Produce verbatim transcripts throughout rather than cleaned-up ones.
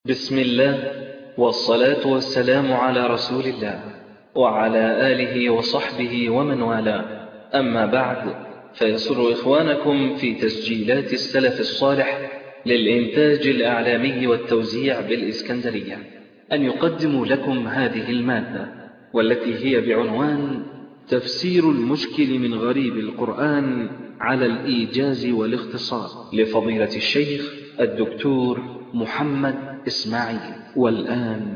بسم الله والصلاة والسلام على رسول الله وعلى آله وصحبه ومن والاه، أما بعد، فيسر إخوانكم في تسجيلات السلف الصالح للإنتاج الإعلامي والتوزيع بالإسكندرية أن يقدموا لكم هذه المادة، والتي هي بعنوان تفسير المشكل من غريب القرآن على الإيجاز والاختصار لفضيلة الشيخ الدكتور محمد إسماعيل. والآن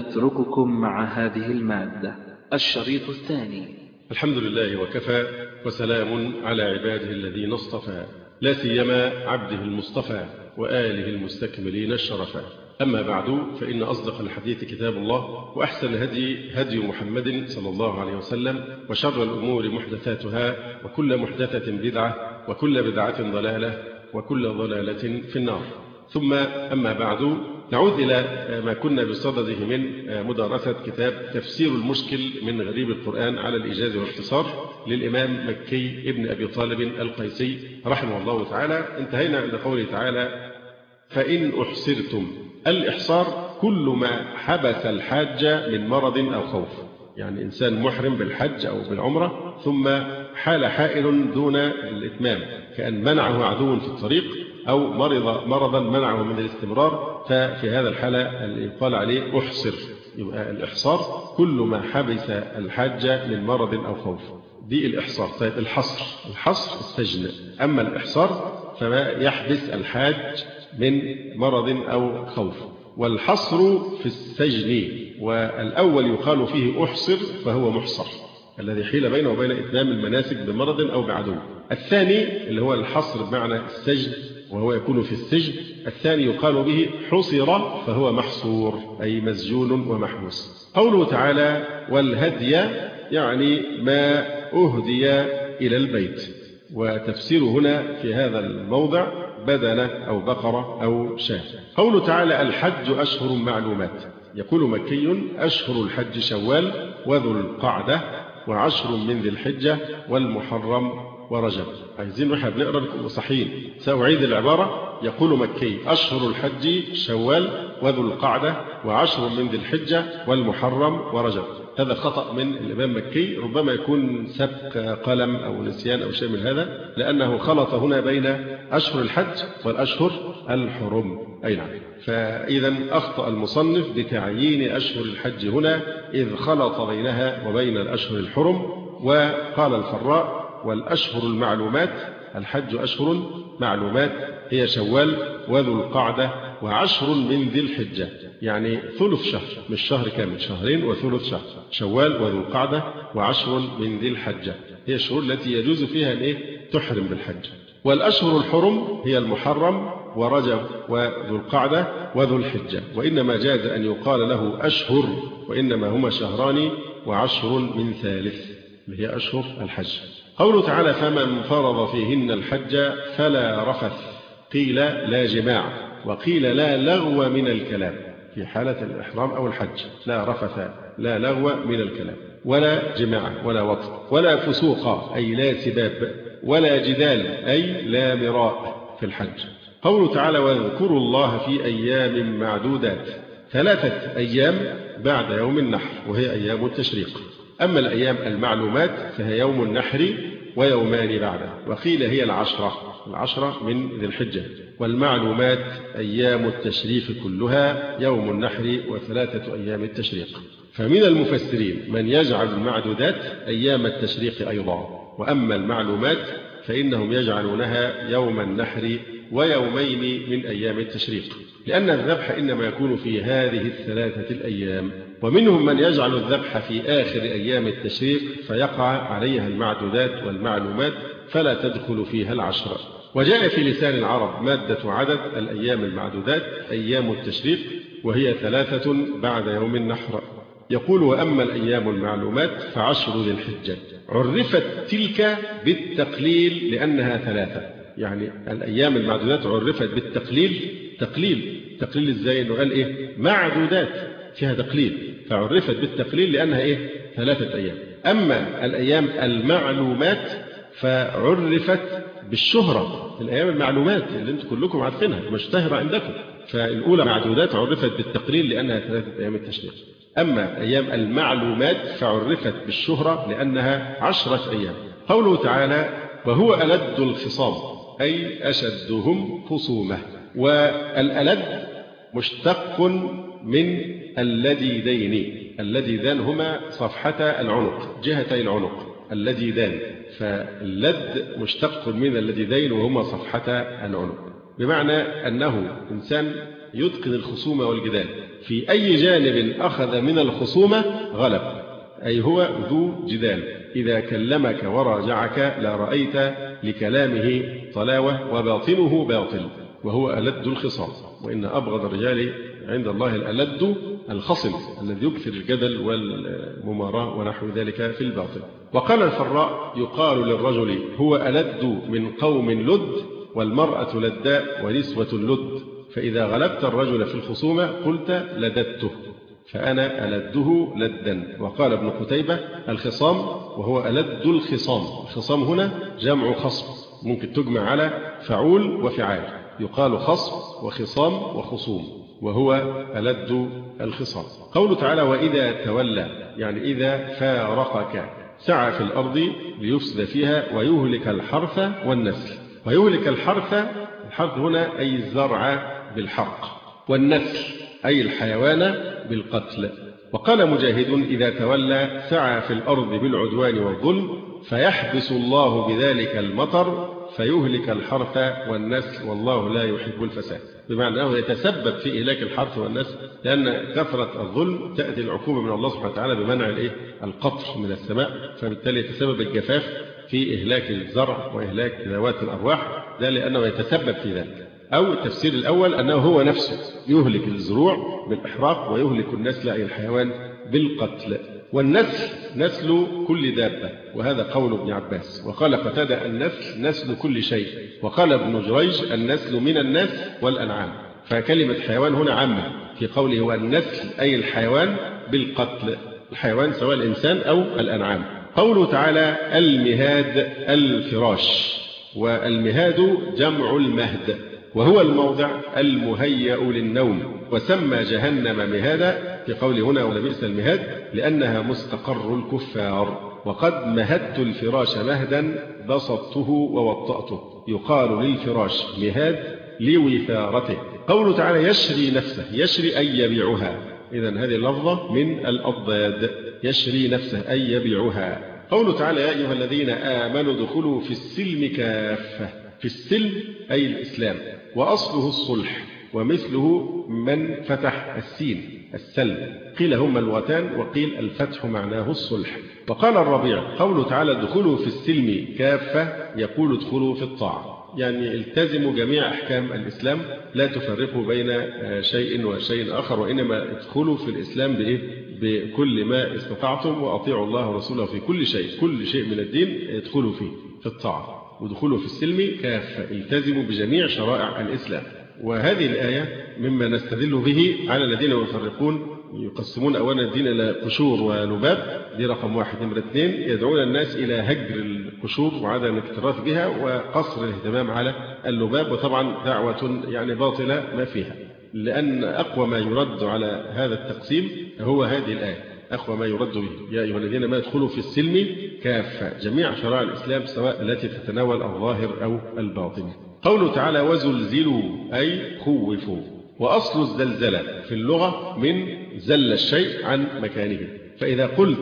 نترككم مع هذه المادة. الشريط الثاني. الحمد لله وكفى، وسلام على عباده الذين اصطفى، لا سيما عبده المصطفى وآله المستكملين الشرفا. أما بعد، فإن أصدق الحديث كتاب الله، وأحسن الهدي هدي محمد صلى الله عليه وسلم، وشر الأمور محدثاتها، وكل محدثة بدعة، وكل بدعة ضلالة، وكل ضلالة في النار. ثم أما بعد، نعود إلى ما كنا بصدده من مدارسة كتاب تفسير المشكل من غريب القرآن على الإيجاز والاختصار للإمام مكي ابن أبي طالب القيسي رحمه الله تعالى. انتهينا عند قوله تعالى: فإن أحصرتم. الإحصار كل ما حبس الحاج من مرض أو خوف، يعني إنسان محرم بالحج أو بالعمرة ثم حال حائل دون الإتمام، كأن منعه عدو في الطريق أو مرض مرضا منعه من الاستمرار، ففي هذا الحالة يقال عليه أحصر. يبقى الإحصار كل ما حبس الحاج من مرض أو خوف، دي الإحصار. طيب الحصر، الحصر السجن، أما الإحصار فما يحبس الحاج من مرض أو خوف. والحصر في السجن، والأول يقال فيه أحصر فهو محصر، الذي حيل بينه وبين إتمام المناسك بمرض أو بعدو. الثاني اللي هو الحصر بمعنى السجن، وهو يكون في السجن. الثاني يقال به حصر فهو محصور، أي مسجون ومحبوس. قوله تعالى: والهدي، يعني ما أهدي إلى البيت. وتفسير هنا في هذا الموضع بدنة أو بقرة أو شاة. قوله تعالى: الحج أشهر معلومات. يقول مكي: أشهر الحج شوال وذو القعدة وعشر من ذي الحجة والمحرم ورجب. عايزين واحنا بنقرا نكون صحيحين. سأعيد العبارة. يقول مكي: أشهر الحج شوال وذو القعدة وعشر من ذي الحجة والمحرم ورجب. هذا خطأ من الإمام مكي، ربما يكون سبق قلم أو نسيان أو شيء من هذا، لأنه خلط هنا بين أشهر الحج والأشهر الحرم. أي نعم. فإذا أخطأ المصنف بتعيين أشهر الحج هنا، إذ خلط بينها وبين الأشهر الحرم. وقال الفراء: والأشهر المعلومات، الحج أشهر معلومات هي شوال وذو القعدة وعشر من ذي الحجة، يعني ثلث شهر، مش شهر كامل، شهرين وثلث شهر. شوال وذو القعدة وعشر من ذي الحجة هي الشهور التي يجوز فيها أن تحرم بالحج. والأشهر الحرم هي المحرم ورجب وذو القعدة وذو الحجة، وإنما جاز أن يقال له أشهر، وإنما هما شهران وعشر من ثالث، اللي هي أشهر الحج. قوله تعالى: فمن فرض فيهن الحج فلا رفث. قيل لا جماع، وقيل لا لغو من الكلام في حالة الإحرام أو الحج. لا رفث، لا لغو من الكلام، ولا جماع، ولا وطء، ولا فسوق، أي لا سباب، ولا جدال، أي لا مراء في الحج. قوله تعالى: واذكروا الله في أيام معدودات. ثلاثة أيام بعد يوم النحر، وهي أيام التشريق. أما الأيام المعلومات فهي يوم النحر ويومان بعده، وقيل هي العشرة، العشرة من ذي الحجة. والمعلومات أيام التشريق كلها، يوم النحر وثلاثة أيام التشريق. فمن المفسرين من يجعل المعدودات أيام التشريق أيضا، وأما المعلومات فإنهم يجعلونها يوم النحر ويومين من أيام التشريق، لأن الذبح إنما يكون في هذه الثلاثة الأيام. ومنهم من يجعل الذبح في آخر أيام التشريق، فيقع عليها المعدودات والمعلومات، فلا تدخل فيها العشر. وجاء في لسان العرب مادة عدد الأيام المعدودات أيام التشريق، وهي ثلاثة بعد يوم النحر. يقول: وأما الأيام المعلومات فعشر ذي الحجة. عرفت تلك بالتقليل لأنها ثلاثة، يعني الأيام المعدودات عرفت بالتقليل. تقليل تقليل إزاي؟ إنه قال إيه؟ معدودات، فيها تقليل، فعرفت بالتقليل لأنها إيه؟ ثلاثة أيام. أما الأيام المعلومات فعرفت بالشهرة، الأيام المعلومات اللي أنتم كلكم عارفينها مشتهرة عندكم، فالأولى معدودات عرفت بالتقليل لأنها ثلاثة أيام التشريق. أما أيام المعلومات فعرفت بالشهرة لأنها عشرة أيام. قوله تعالى وهو ألد الخصام أي أشدهم خصومة. والألد مشتق من اللديدين، اللديدان هما صفحتا العنق، جهتي العنق اللديدان، فاللد مشتق من اللديدين وهما صفحتا العنق، بمعنى أنه إنسان يتقن الخصومة والجدال، في أي جانب أخذ من الخصومة غلب، أي هو ذو جدال، إذا كلمك وراجعك لرأيت لكلامه طلاوة وباطنه باطل، وهو ألد الخصام. وإن أبغض الرجال عند الله الألد الخصم الذي يكثر الجدل والمماراة ونحو ذلك في الباطل. وقال الفراء يقال للرجل هو ألد من قوم لد، والمرأة لداء ونسوة لد، فإذا غلبت الرجل في الخصومة قلت لددته، فأنا ألده لدا. وقال ابن قتيبة الخصام وهو ألد الخصام. الخصام هنا جمع خصم، ممكن تجمع على فعول وفعال، يقال خصم وخصام وخصوم، وهو ألد الخصام. قوله تعالى وإذا تولى يعني إذا فارقك سعى في الأرض ليفسد فيها ويهلك الحرث والنسل. ويهلك الحرث، الحرث هنا أي الزرع بالحرق، والنسل أي الحيوان بالقتل. وقال مجاهد إذا تولى سعى في الأرض بالعدوان والظلم فيحبس الله بذلك المطر فيهلك الحرث والنسل والله لا يحب الفساد، بمعنى أنه يتسبب في إهلاك الحرث والنسل، لأن كثرة الظلم تأتي العقوبة من الله سبحانه وتعالى بمنع القطر من السماء، فبالتالي يتسبب الجفاف في إهلاك الزرع وإهلاك ذوات الأرواح، ده لأنه يتسبب في ذلك. أو التفسير الأول أنه هو نفسه يهلك الزروع بالإحراق ويهلك النسل أي الحيوان بالقتل. والنسل نسل كل دابة، وهذا قول ابن عباس. وقال قتادة النسل نسل كل شيء. وقال ابن جريج النسل من الناس والأنعام، فكلمة حيوان هنا عامة في قوله والنسل أي الحيوان بالقتل، الحيوان سواء الإنسان أو الأنعام. قوله تعالى المهاد الفراش، والمهاد جمع المهد وهو الموضع المهيأ للنوم، وسمى جهنم مهادا في قول هنا ولبئس المهاد لأنها مستقر الكفار. وقد مهدت الفراش مهدا بسطته ووطأته، يقال للفراش مهاد لوثارته. قوله تعالى يشري نفسه، يشري أي يبيعها، إذن هذه اللفظة من الأضداد، يشري نفسه أي يبيعها. قوله تعالى يا أيها الذين آمنوا ادخلوا في السلم كافة، في السلم أي الإسلام، وأصله الصلح، ومثله من فتح السين السلم، قيل هما اللغتان وقيل الفتح معناه الصلح. وقال الربيع قوله تعالى ادخلوا في السلم كافة يقول ادخلوا في الطاعة، يعني التزموا جميع أحكام الإسلام، لا تفرقوا بين شيء وشيء آخر، وإنما ادخلوا في الإسلام بإيه؟ بكل ما استطعتم، وأطيعوا الله ورسوله في كل شيء، كل شيء من الدين ادخلوا فيه في الطاعة، ودخلوا في السلم كافة، التزموا بجميع شرائع الإسلام. وهذه الآية مما نستدل به على الذين يفرقون يقسمون أولا الدين إلى قشور ولباب، دي رقم واحد. نمرة اثنين يدعون الناس إلى هجر القشور وعدم الاكتراث بها وقصر الاهتمام على اللباب، وطبعا دعوة يعني باطلة ما فيها، لأن أقوى ما يرد على هذا التقسيم هو هذه الآية، أقوى ما يرد به يا أيها الذين ما يدخلوا في السلم كافة، جميع شرائع الإسلام سواء التي تتناول الظاهر أو الباطن. قوله تعالى وزلزلوا أي خوفوا، وأصل الزلزلة في اللغة من زل الشيء عن مكانه، فإذا قلت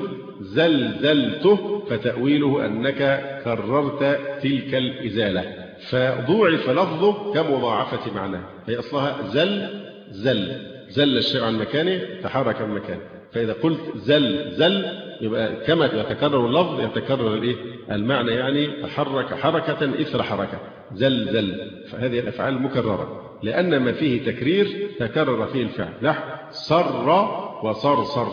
زلزلته فتأويله أنك كررت تلك الإزالة، فضوعف لفظه كمضاعفة معناه، هي أصلها زل زل زل الشيء عن مكانه تحرك من مكانه، فإذا قلت زل زل يبقى كما يتكرر اللفظ يتكرر الإيه؟ المعنى، يعني تحرك حركة إثر حركة، زل زل، فهذه الأفعال مكررة لأن ما فيه تكرير تكرر فيه الفعل، نحو صر وصرصر،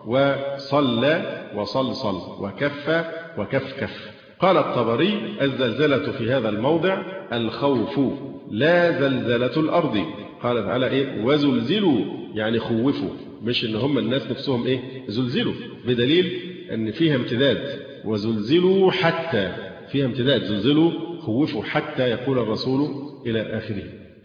وصلى وصلصل، وكف وكفكف. قال الطبري الزلزلة في هذا الموضع الخوف لا زلزلة الأرض. قال تعالى إيه وزلزلوا يعني خوفوا، مش إن هم الناس نفسهم إيه زلزلوا، بدليل أن فيها امتداد، وزلزلوا حتى فيها امتداد، زلزلوا خوفوا حتى يقول الرسول إلى آخره.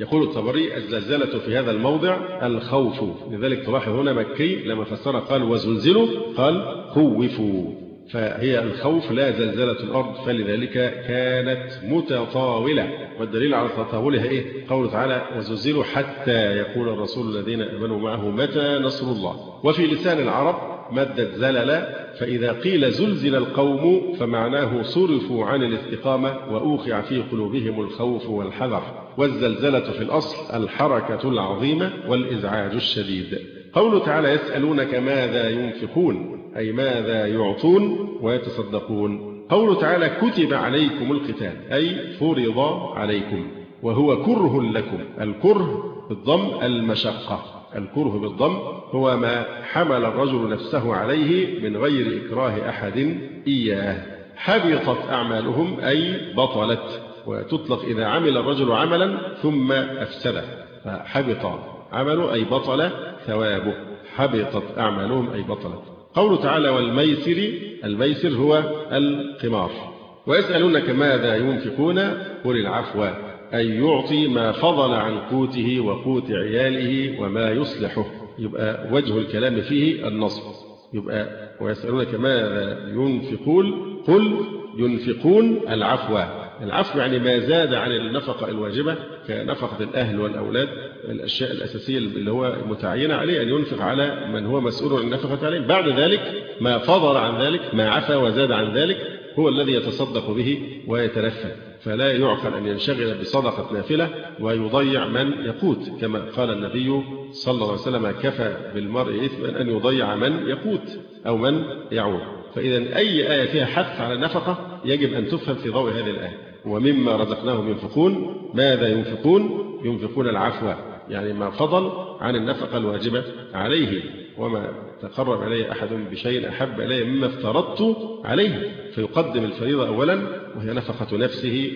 يقول الطبري الزلزلة في هذا الموضع الخوف، لذلك تلاحظ هنا مكي لما فسر قال وزلزلوا قال خوفوا، فهي الخوف لا زلزلة الأرض، فلذلك كانت متطاولة. والدليل على تطاولها إيه؟ قوله تعالى وزلزلوا حتى يقول الرسول الذين آمنوا معه متى نصر الله. وفي لسان العرب مادة زلل، فإذا قيل زلزل القوم فمعناه صرفوا عن الاستقامة وأوقع في قلوبهم الخوف والحذر. والزلزلة في الأصل الحركة العظيمة والإزعاج الشديد. قوله تعالى يسألونك ماذا ينفقون أي ماذا يعطون ويتصدقون. قوله تعالى كتب عليكم القتال أي فرض عليكم وهو كره لكم. الكره بالضم المشقة، الكره بالضم هو ما حمل الرجل نفسه عليه من غير إكراه أحد إياه. حبطت أعمالهم أي بطلت، وتطلق إذا عمل الرجل عملا ثم أفسده، فحبط عمله أي بطل ثوابه، حبطت أعمالهم أي بطلت. قوله تعالى والميسر، الميسر هو القمار. ويسألونك ماذا ينفقون قل العفو أي يعطي ما فضل عن قوته وقوت عياله وما يصلحه، يبقى وجه الكلام فيه النصب، يبقى ويسألونك ماذا ينفقون قل ينفقون العفو. العفو يعني ما زاد عن النفقة الواجبة كنفقة الأهل والأولاد، الأشياء الأساسية اللي هو متعين عليه أن ينفق على من هو مسؤول عن النفقة عليه. بعد ذلك ما فضل عن ذلك، ما عفى وزاد عن ذلك، هو الذي يتصدق به ويتنفل. فلا يعقل أن ينشغل بصدقة نافلة ويضيع من يقوت، كما قال النبي صلى الله عليه وسلم كفى بالمرء إثما أن يضيع من يقوت أو من يعود. فإذا أي آية فيها حث على النفقة يجب أن تفهم في ضوء هذه الآية. ومما رزقناهم ينفقون ماذا ينفقون ينفقون العفو يعني ما فضل عن النفقة الواجبة عليه، وما تقرب إلي أحد بشيء أحب إلي مما افترضت عليه، فيقدم الفريضة أولا وهي نفقة نفسه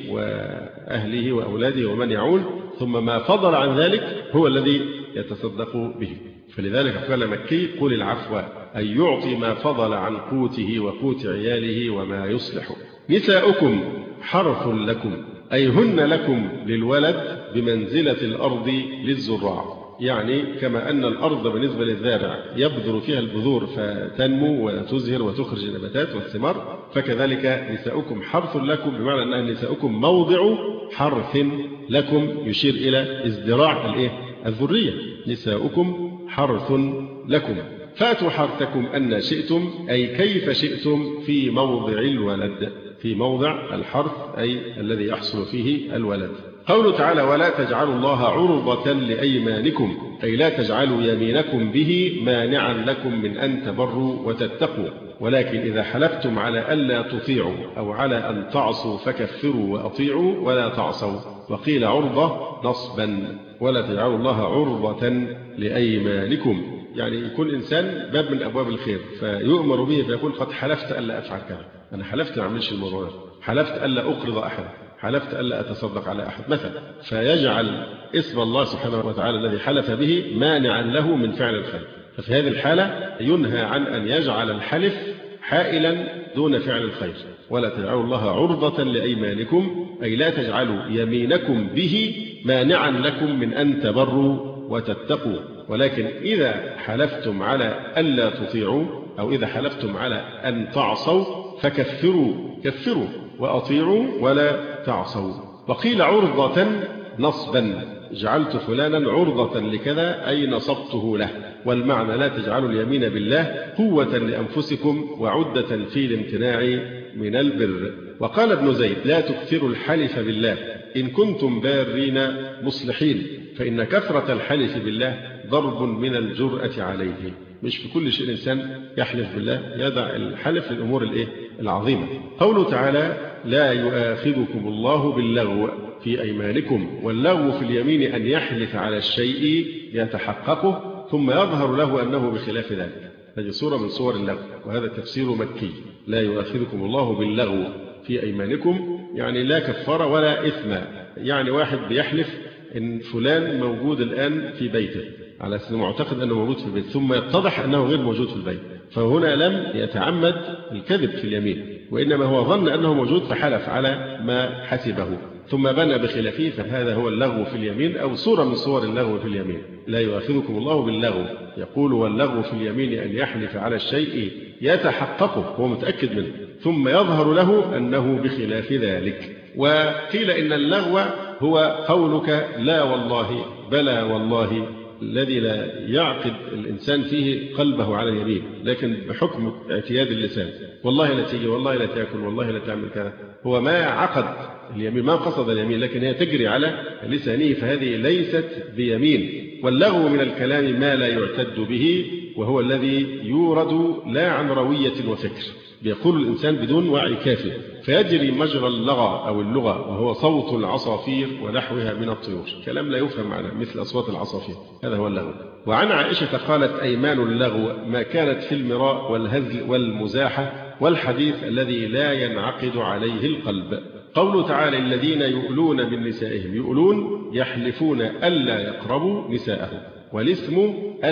وأهله وأولاده ومن يعول، ثم ما فضل عن ذلك هو الذي يتصدق به. فلذلك قال مكي قل العفو أي يعطي ما فضل عن قوته وقوت عياله وما يصلح. نساؤكم حرث لكم أي هن لكم للولد بمنزلة الأرض للزراع، يعني كما أن الأرض بالنسبة للزارع يبذر فيها البذور فتنمو وتزهر وتخرج النباتات والثمار، فكذلك نساؤكم حرث لكم، بمعنى أن نساؤكم موضع حرث لكم يشير إلى ازدراع الإيه؟ الذرية. نساؤكم حرث لكم فأتوا حرثكم أن شئتم أي كيف شئتم في موضع الولد، في موضع الحرث أي الذي يحصل فيه الولد. قوله تعالى ولا تجعلوا الله عرضة لأيمانكم أي لا تجعلوا يمينكم به مانعا لكم من أن تبروا وتتقوا، ولكن إذا حلفتم على ألا تطيعوا أو على أن تعصوا فكفروا وأطيعوا ولا تعصوا. وقيل عرضة نصبا ولا تجعلوا الله عرضة لأيمانكم، يعني يكون إنسان باب من أبواب الخير فيؤمر به فيقول قد حلفت ألا أفعل كذا، أنا حلفت ما أعملش الموضوع ده، حلفت ألا أقرض أحد، حلفت ألا أتصدق على أحد مثلا، فيجعل اسم الله سبحانه وتعالى الذي حلف به مانعا له من فعل الخير. ففي هذه الحالة ينهى عن أن يجعل الحلف حائلا دون فعل الخير. ولا تجعلوا الله عرضة لأيمانكم أي لا تجعلوا يمينكم به مانعا لكم من أن تبروا وتتقوا، ولكن إذا حلفتم على ألا تطيعوا أو إذا حلفتم على أن تعصوا فكفروا كفروا وأطيعوا ولا تعصوا. وقيل عرضة نصبا جعلت فلانا عرضة لكذا أي نصبته له، والمعنى لا تجعلوا اليمين بالله قوة لأنفسكم وعدة في الامتناع من البر. وقال ابن زيد لا تكثروا الحلف بالله إن كنتم بارين مصلحين، فإن كثرة الحلف بالله ضرب من الجرأة عليه. مش في كل شيء الإنسان يحلف بالله، يدع الحلف للأمور الإيه؟ العظيمة. قوله تعالى لا يؤاخذكم الله باللغو في أيمانكم، واللغو في اليمين أن يحلف على الشيء يتحققه ثم يظهر له أنه بخلاف ذلك، هذه صورة من صور اللغو، وهذا تفسير مكي. لا يؤاخذكم الله باللغو في أيمانكم يعني لا كفارة ولا إثم، يعني واحد بيحلف إن فلان موجود الآن في بيته على أساس معتقد أنه موجود في البيت، ثم يتضح أنه غير موجود في البيت، فهنا لم يتعمد الكذب في اليمين، وإنما هو ظن أنه موجود فحلف على ما حسبه. ثم بنى بخلافه فهذا هو اللغو في اليمين أو صورة من صور اللغو في اليمين. لا يؤاخذكم الله باللغو، يقول واللغو في اليمين أن يحلف على الشيء يتحققه هو متأكد منه ثم يظهر له أنه بخلاف ذلك. وقيل إن اللغو هو قولك لا والله بلى والله الذي لا يعقد الإنسان فيه قلبه على اليمين، لكن بحكم اعتياد اللسان والله لا تيجي والله لا تأكل والله لا تعمل كذا، هو ما عقد اليمين ما قصد اليمين لكن هي تجري على لسانه، فهذه ليست بيمين. واللغو من الكلام ما لا يعتد به وهو الذي يورد لا عن روية وفكر، بيقول الإنسان بدون وعي كافي فيجري مجرى اللغة أو اللغة وهو صوت العصافير ونحوها من الطيور، كلام لا يفهم معناه مثل أصوات العصافير، هذا هو اللغو. وعن عائشة قالت أيمان اللغو ما كانت في المراء والهزل والمزاحة والحديث الذي لا ينعقد عليه القلب. قوله تعالى الذين يؤلون من نسائهم، يؤلون يحلفون ألا يقربوا نساءهم، والاسم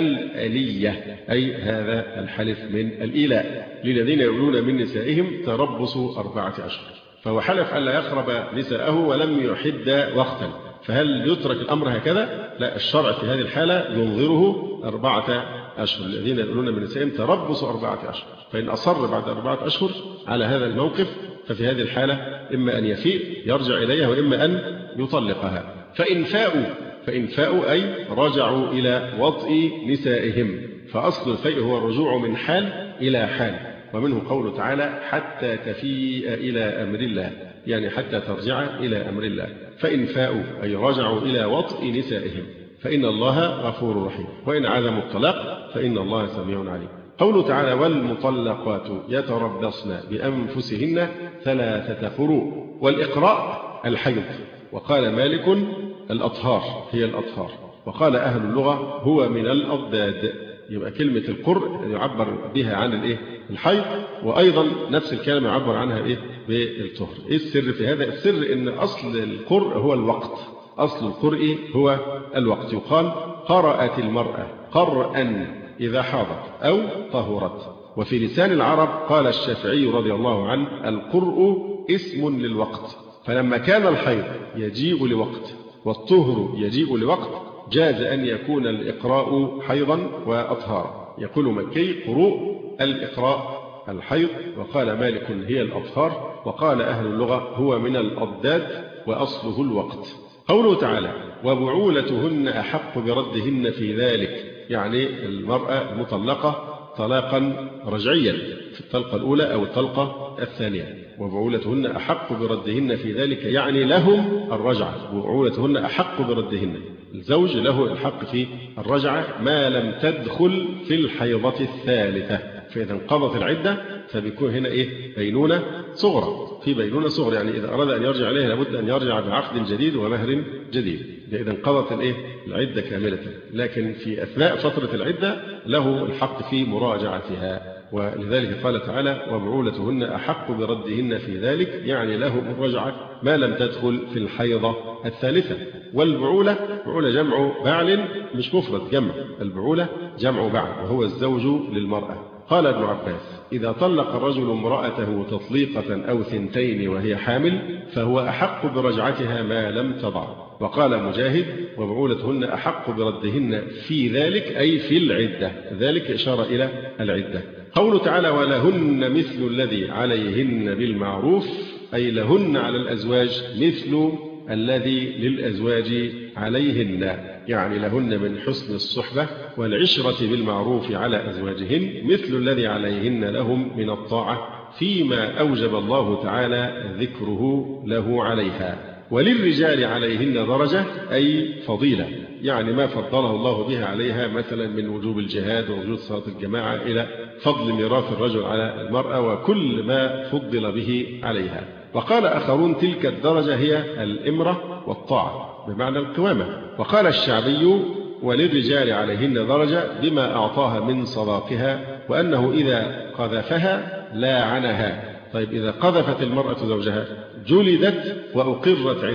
الألية أي هذا الحلف من الإيلاء. للذين يؤلون من نسائهم تربص أربعة أشهر، فهو حلف ألا يقرب نساءه ولم يحد وقتا، فهل يترك الأمر هكذا؟ لا، الشرع في هذه الحالة ينظره أربعة أشهر. الذين يؤلون من نسائهم تربص أربعة أشهر، فإن أصر بعد أربعة أشهر على هذا الموقف ففي هذه الحالة إما أن يفيء يرجع إليها وإما أن يطلقها. فإن فاءوا فإن فاءوا أي رجعوا إلى وطئ نسائهم، فأصل الفيء هو الرجوع من حال إلى حال، ومنه قوله تعالى حتى تفيء إلى أمر الله، يعني حتى ترجع إلى أمر الله. فإن فاءوا أي رجعوا إلى وطئ نسائهم فإن الله غفور رحيم، وإن عزموا الطلاق فإن الله سميع عليم. قوله تعالى والمطلقات يتربصن بأنفسهن ثلاثة قروء، والإقراء الحيض، وقال مالك الأطهار هي الأطهار، وقال أهل اللغة هو من الأضداد. يبقى كلمة القرء يعبر بها عن الإيه؟ الحيض، وأيضا نفس الكلمة يعبر عنها إيه؟ بالطهر. إيه السر في هذا؟ السر إن أصل القرء هو الوقت، أصل القرء هو الوقت. يقال قرأت المرأة قرأً إذا حاضت أو طهرت. وفي لسان العرب قال الشافعي رضي الله عنه القرء اسم للوقت، فلما كان الحيض يجيء لوقت والطهر يجيء لوقت جاز أن يكون الإقراء حيضا وأطهارا. يقول مكي قروء الإقراء الحيض، وقال مالك هي الأطهار، وقال أهل اللغة هو من الأضداد وأصله الوقت. قوله تعالى وبعولتهن أحق بردهن في ذلك، يعني المرأة المطلقة طلاقا رجعيا في الطلقة الأولى أو الطلقة الثانية. وبعولتهن أحق بردهن في ذلك يعني لهم الرجعة، وبعولتهن أحق بردهن، الزوج له الحق في الرجعة ما لم تدخل في الحيضة الثالثة، فإذا انقضت العدة فبيكون هنا إيه؟ بينونة صغرى، في بينونة صغرى، يعني إذا أراد أن يرجع إليها لابد أن يرجع بعقد جديد ومهر جديد، إذا انقضت الإيه؟ العدة كاملة. لكن في أثناء فترة العدة له الحق في مراجعتها، ولذلك قال تعالى وبعولتهن أحق بردهن في ذلك، يعني له الرجعة ما لم تدخل في الحيضة الثالثة. والبعولة بعولة جمع بعل مش مفرد، جمع البعولة جمع بعل وهو الزوج للمرأة. قال ابن عباس إذا طلق الرجل امرأته تطليقة أو ثنتين وهي حامل فهو أحق برجعتها ما لم تضع. وقال مجاهد وبعولتهن أحق بردهن في ذلك أي في العدة، ذلك إشارة إلى العدة. قوله تعالى ولهن مثل الذي عليهن بالمعروف أي لهن على الأزواج مثل الذي للأزواج عليهن، يعني لهن من حسن الصحبة والعشرة بالمعروف على أزواجهن مثل الذي عليهن لهم من الطاعة فيما أوجب الله تعالى ذكره له عليها. وللرجال عليهن درجة أي فضيلة، يعني ما فضله الله بها عليها مثلا من وجوب الجهاد ووجود صلاة الجماعة إلى فضل ميراث الرجل على المرأة وكل ما فضل به عليها. وقال آخرون تلك الدرجة هي الإمرة والطاعة بمعنى القوامة. وقال الشعبي وللرجال عليهن درجة بما أعطاها من صداقها وأنه إذا قذفها لاعنها. طيب إذا قذفت المرأة زوجها جلدت وأقرت عنده،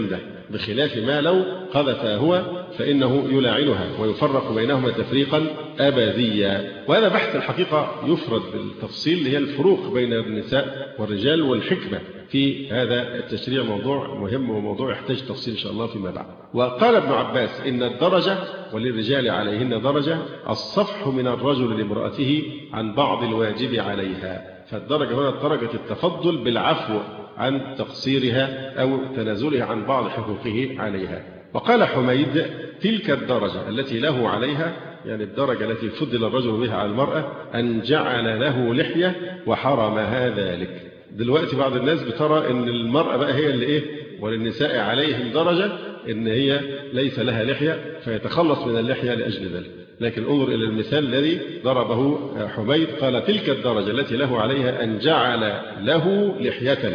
بخلاف ما لو قذف هو فإنه يلاعنها ويفرق بينهما تفريقا أبديا. وهذا بحث الحقيقة يفرد بالتفصيل، اللي هي الفروق بين النساء والرجال والحكمة في هذا التشريع، موضوع مهم وموضوع يحتاج تفصيل إن شاء الله فيما بعد. وقال ابن عباس إن الدرجة وللرجال عليهن درجة الصفح من الرجل لامرأته عن بعض الواجب عليها. فالدرجة هنا درجة التفضل بالعفو عن تقصيرها أو تنازلها عن بعض حقوقه عليها. وقال حميد تلك الدرجة التي له عليها، يعني الدرجة التي فضل الرجل بها على المرأة، أن جعل له لحية وحرمها ذلك. دلوقتي بعض الناس بترى أن المرأة بقى هي اللي إيه، وللنساء عليهم درجة أن هي ليس لها لحية فيتخلص من اللحية لأجل ذلك. لكن انظر إلى المثال الذي ضربه حميد، قال تلك الدرجة التي له عليها أن جعل له لحية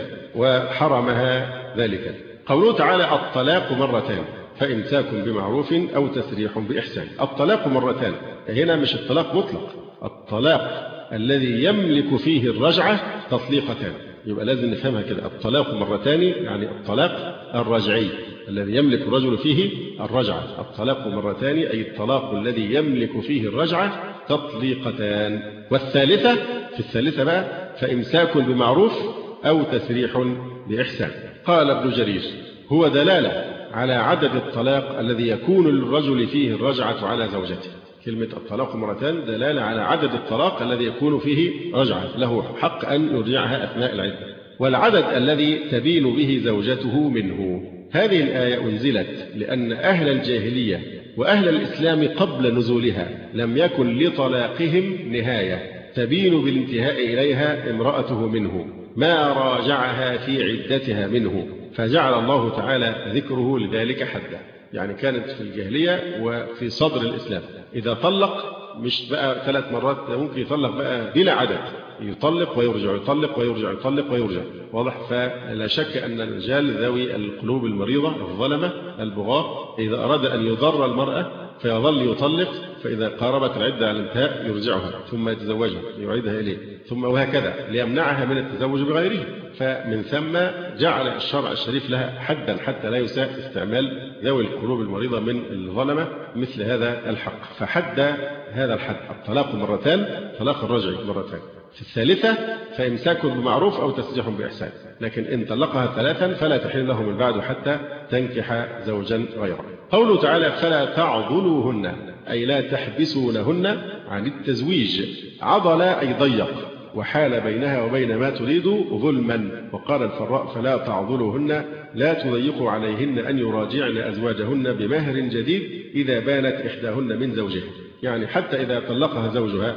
وحرمها ذلك. قوله تعالى الطلاق مرتان فإمساك بمعروف أو تسريح بإحسان. الطلاق مرتان هنا مش الطلاق مطلق، الطلاق الذي يملك فيه الرجعة تطليقتان. يبقى لازم نفهمها كده، الطلاق مرتان يعني الطلاق الرجعي الذي يملك الرجل فيه الرجعة. الطلاق مرتان أي الطلاق الذي يملك فيه الرجعة تطليقتان. والثالثة في الثالثة بقى فإمساك بمعروف أو تسريح بإحسان. قال ابن جرير هو دلالة على عدد الطلاق الذي يكون للرجل فيه الرجعة على زوجته. كلمة الطلاق مرتان دلالة على عدد الطلاق الذي يكون فيه رجعة، له حق أن يرجعها أثناء العدة، والعدد الذي تبين به زوجته منه. هذه الآية أنزلت لأن أهل الجاهلية وأهل الإسلام قبل نزولها لم يكن لطلاقهم نهاية تبين بالانتهاء إليها امرأته منه ما راجعها في عدتها منه، فجعل الله تعالى ذكره لذلك حدا. يعني كانت في الجاهلية وفي صدر الإسلام إذا طلق مش بقى ثلاث مرات، ممكن يطلق بقى بلا عدد، يطلق ويرجع يطلق ويرجع يطلق ويرجع. واضح؟ فلا شك أن الرجال ذوي القلوب المريضة الظلمة البغاة إذا أراد أن يضر المرأة فيظل يطلق، فإذا قاربت العدة على الانتهاء يرجعها ثم يتزوجها يعيدها إليه ثم وهكذا ليمنعها من التزوج بغيره. فمن ثم جعل الشرع الشريف لها حدا حتى لا يساء استعمال ذوي القلوب المريضة من الظلمة مثل هذا الحق، فحد هذا الحد الطلاق مرتان، طلاق الرجعي مرتان. في الثالثة فإمساك بمعروف أو تسريح بإحسان، لكن إن طلقها ثلاثا فلا تحل له من بعد حتى تنكح زوجا غيره. قوله تعالى فلا تعضلوهن أي لا تحبسونهن عن التزويج. عضل أي ضيق، وحال بينها وبين ما تريد ظلما. وقال الفراء فلا تعضلوهن لا تضيقوا عليهن أن يراجعن أزواجهن بمهر جديد إذا بانت إحداهن من زوجها. يعني حتى إذا طلقها زوجها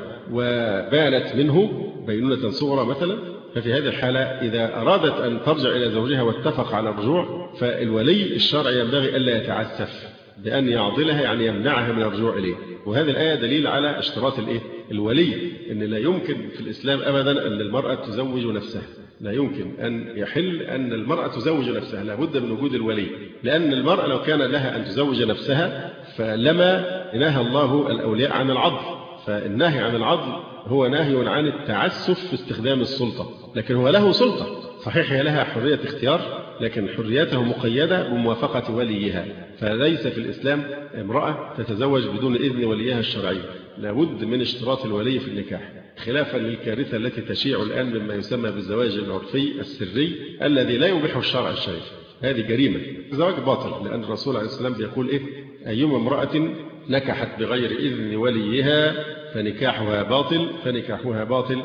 وبانت منه بينونة صغرى مثلا، ففي هذه الحالة إذا أرادت أن ترجع إلى زوجها واتفق على الرجوع فالولي الشرعي ينبغي ألا يتعسف بأن يعضلها، يعني يمنعها من الرجوع إليه. وهذه الآية دليل على اشتراط الإيه؟ الولي، أن لا يمكن في الإسلام أبدا أن المرأة تزوج نفسها، لا يمكن أن يحل أن المرأة تزوج نفسها، لا بد من وجود الولي. لأن المرأة لو كان لها أن تزوج نفسها فلما نهى الله الأولياء عن العضل، فالنهي عن العضل هو نهي عن التعسف في استخدام السلطة، لكن هو له سلطة صحيح، هي لها حرية اختيار لكن حريته مقيدة بموافقة وليها. فليس في الإسلام امرأة تتزوج بدون إذن وليها الشرعي، لابد من اشتراط الولي في النكاح، خلافا للكارثة التي تشيع الآن مما يسمى بالزواج العرفي السري الذي لا يبيحه الشرع الشريف. هذه جريمة، زواج باطل، لأن الرسول عليه السلام بيقول إيه؟ أيما امرأة نكحت بغير إذن وليها فنكاحها باطل فنكاحها باطل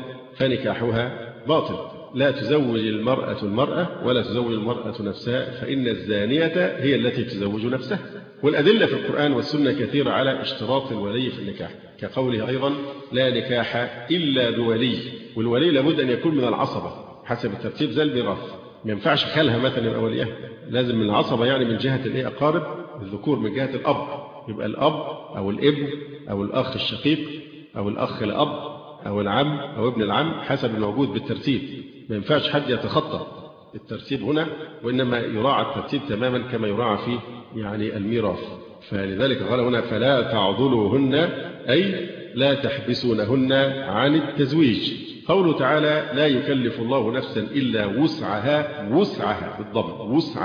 فنكاحها باطل. لا تزوج المرأة المرأة ولا تزوج المرأة نفسها، فإن الزانية هي التي تزوج نفسها. والأدلة في القرآن والسنة كثيرة على اشتراط الولي في النكاح، كقوله أيضا لا نكاح إلا بولي، والولي لابد أن يكون من العصبة حسب الترتيب زي الميراث، ما ينفعش خالها مثلا يبقى وليها، لازم من العصبة، يعني من جهة الإيه أقارب الذكور، من جهة الأب يبقى الأب أو الابن أو الأخ الشقيق أو الأخ الأب أو العم أو ابن العم حسب الموجود بالترتيب. ما ينفعش حد يتخطى الترتيب هنا، وإنما يراعى الترتيب تماما كما يراعى في يعني الميراث. فلذلك قال هنا فلا تعضلوهن أي لا تحبسونهن عن التزويج. قوله تعالى لا يكلف الله نفسا إلا وسعها، وسعها بالضبط وسعها،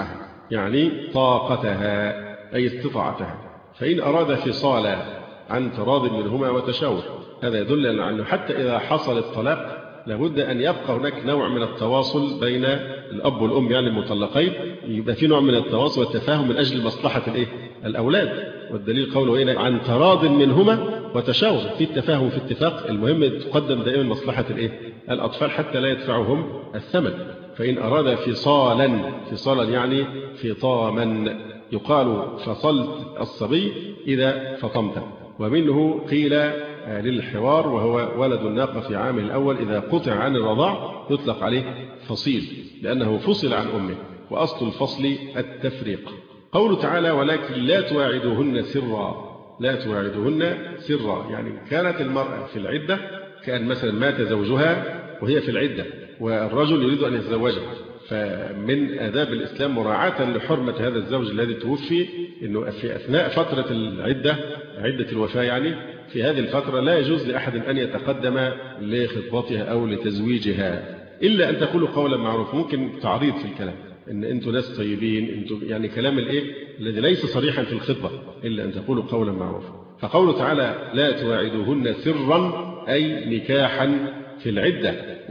يعني طاقتها أي استطاعتها. فإن أراد فصالا عن تراض منهما وتشاور، هذا يدل على أنه حتى إذا حصل الطلاق لابد أن يبقى هناك نوع من التواصل بين الأب والأم يعني المطلقين، يبقى في نوع من التواصل والتفاهم من أجل مصلحة الإيه؟ الأولاد. والدليل قوله هنا عن تراض منهما وتشاور، في التفاهم في اتفاق، المهم تقدم دائما مصلحة الإيه؟ الأطفال حتى لا يدفعهم الثمن. فإن أراد فصالا، فصالا يعني فطاما، يقال فصلت الصبي إذا فطمته. ومنه قيل للحوار وهو ولد الناقة في عامه الأول إذا قطع عن الرضاع يطلق عليه فصيل لأنه فصل عن أمه، وأصل الفصل التفريق. قوله تعالى ولكن لا تواعدوهن سرا، لا تواعدوهن سرا يعني كانت المرأة في العدة، كان مثلا مات زوجها وهي في العدة والرجل يريد أن يتزوجها، فمن آداب الإسلام مراعاة لحرمة هذا الزوج الذي توفي أنه في أثناء فترة العدة، عدة الوفاة يعني، في هذه الفترة لا يجوز لأحد أن يتقدم لخطبتها أو لتزويجها إلا أن تقولوا قولا معروف. ممكن تعريض في الكلام إن أنتم ناس طيبين، أنتم يعني كلام الإيه الذي ليس صريحا في الخطبة، إلا أن تقولوا قولا معروفا. فقوله تعالى لا تواعدوهن سرا أي نكاحا في العدة،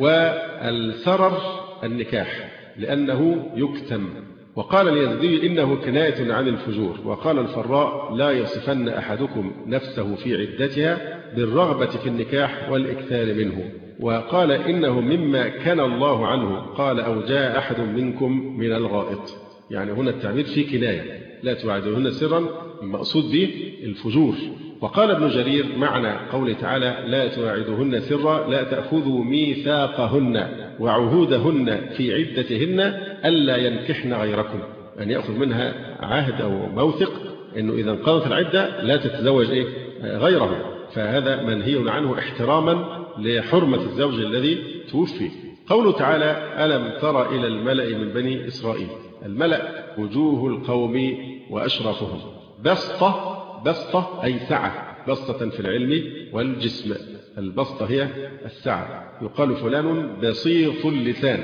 والسرر النكاح لأنه يكتم. وقال اليزدي إنه كناية عن الفجور. وقال الفراء لا يصفن أحدكم نفسه في عدتها بالرغبة في النكاح والإكثار منه. وقال إنه مما كان الله عنه، قال أو جاء أحد منكم من الغائط، يعني هنا التعبير في كناية، لا توعدوهن سرا المقصود به الفجور. وقال ابن جرير معنى قوله تعالى لا تواعدوهن سرا لا تأخذوا ميثاقهن وعهودهن في عدتهن ألا ينكحن غيركم، أن يأخذ منها عهد أو موثق أنه إذا انقضت العدة لا تتزوج إيه غيره، فهذا منهي عنه احتراما لحرمة الزوج الذي توفي. قوله تعالى ألم تر إلى الملأ من بني إسرائيل، الملأ وجوه القوم وأشرافهم، بسطة، بسطة أي سعة، بسطة في العلم والجسم، البسطة هي السعة، يقال فلان بسيط اللسان،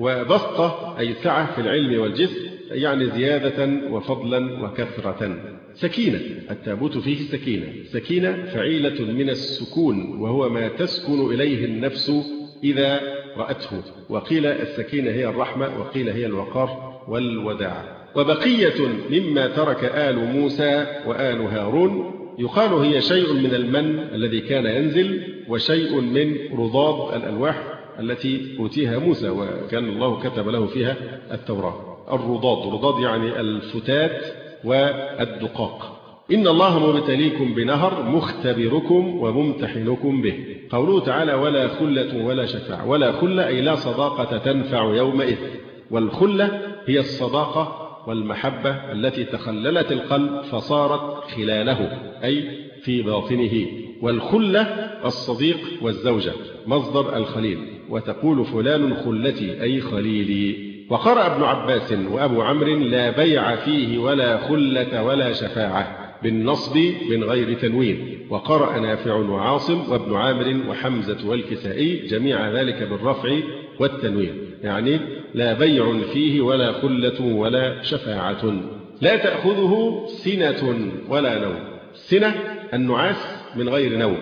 وبسطة أي سعة في العلم والجسم يعني زيادة وفضلا وكثرة. سكينة، التابوت فيه سكينة، سكينة فعيلة من السكون وهو ما تسكن إليه النفس إذا رأته، وقيل السكينة هي الرحمة وقيل هي الوقار والوداع. وبقية مما ترك آل موسى وآل هارون، يقال هي شيء من المن الذي كان ينزل وشيء من رضاض الألواح التي أوتيها موسى وكان الله كتب له فيها التوراة. الرضاض، رضاض يعني الفتات والدقاق. إن الله مبتليكم بنهر مختبركم وممتحنكم به. قوله تعالى ولا خلة ولا شفاعة، ولا خلة أي لا صداقة تنفع يومئذ، والخلة هي الصداقة والمحبة التي تخللت القلب فصارت خلاله أي في باطنه. والخلة الصديق والزوجة مصدر الخليل، وتقول فلان خلتي أي خليلي. وقرأ ابن عباس وأبو عمرو لا بيع فيه ولا خلة ولا شفاعة بالنصب من غير تنوين. وقرأ نافع وعاصم وابن عامر وحمزة والكسائي جميع ذلك بالرفع والتنوين، يعني لا بيع فيه ولا خلة ولا شفاعة. لا تأخذه سنة ولا نوم، سنة النعاس من غير نوم،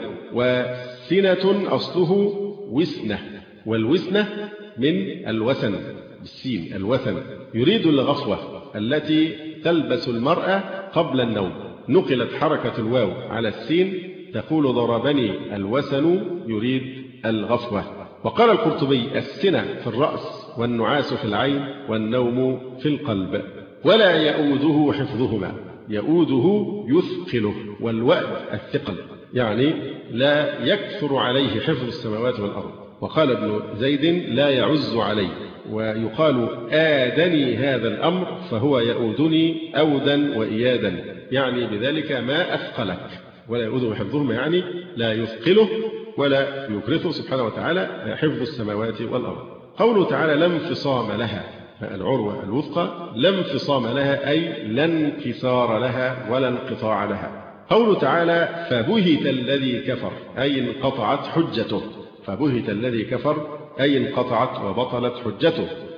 وسنة أصله وسنة، والوسنة من الوسن بالسين الوثن، يريد الغفوة التي تلبس المرأة قبل النوم. نقلت حركة الواو على السين تقول ضربني الوسن يريد الغفوة. وقال القرطبي السنة في الرأس والنعاس في العين والنوم في القلب. ولا يؤوده حفظهما، يؤوده يثقله، والوأد الثقل يعني لا يكثر عليه حفظ السماوات والأرض. وقال ابن زيد لا يعز عليه، ويقال آدني هذا الأمر فهو يؤودني أودا وإيادا، يعني بذلك ما أثقلك. ولا يؤوده حفظهما يعني لا يثقله ولا يكرثه سبحانه وتعالى حفظ السماوات والأرض. قوله تعالى لا انفصام لها، العروة الوثقى لا انفصام لها أي لا انكسار لها ولا انقطاع لها. قوله تعالى فبهت الذي كفر أي انقطعت حجته، فبهت الذي كفر أي انقطعت وبطلت حجته.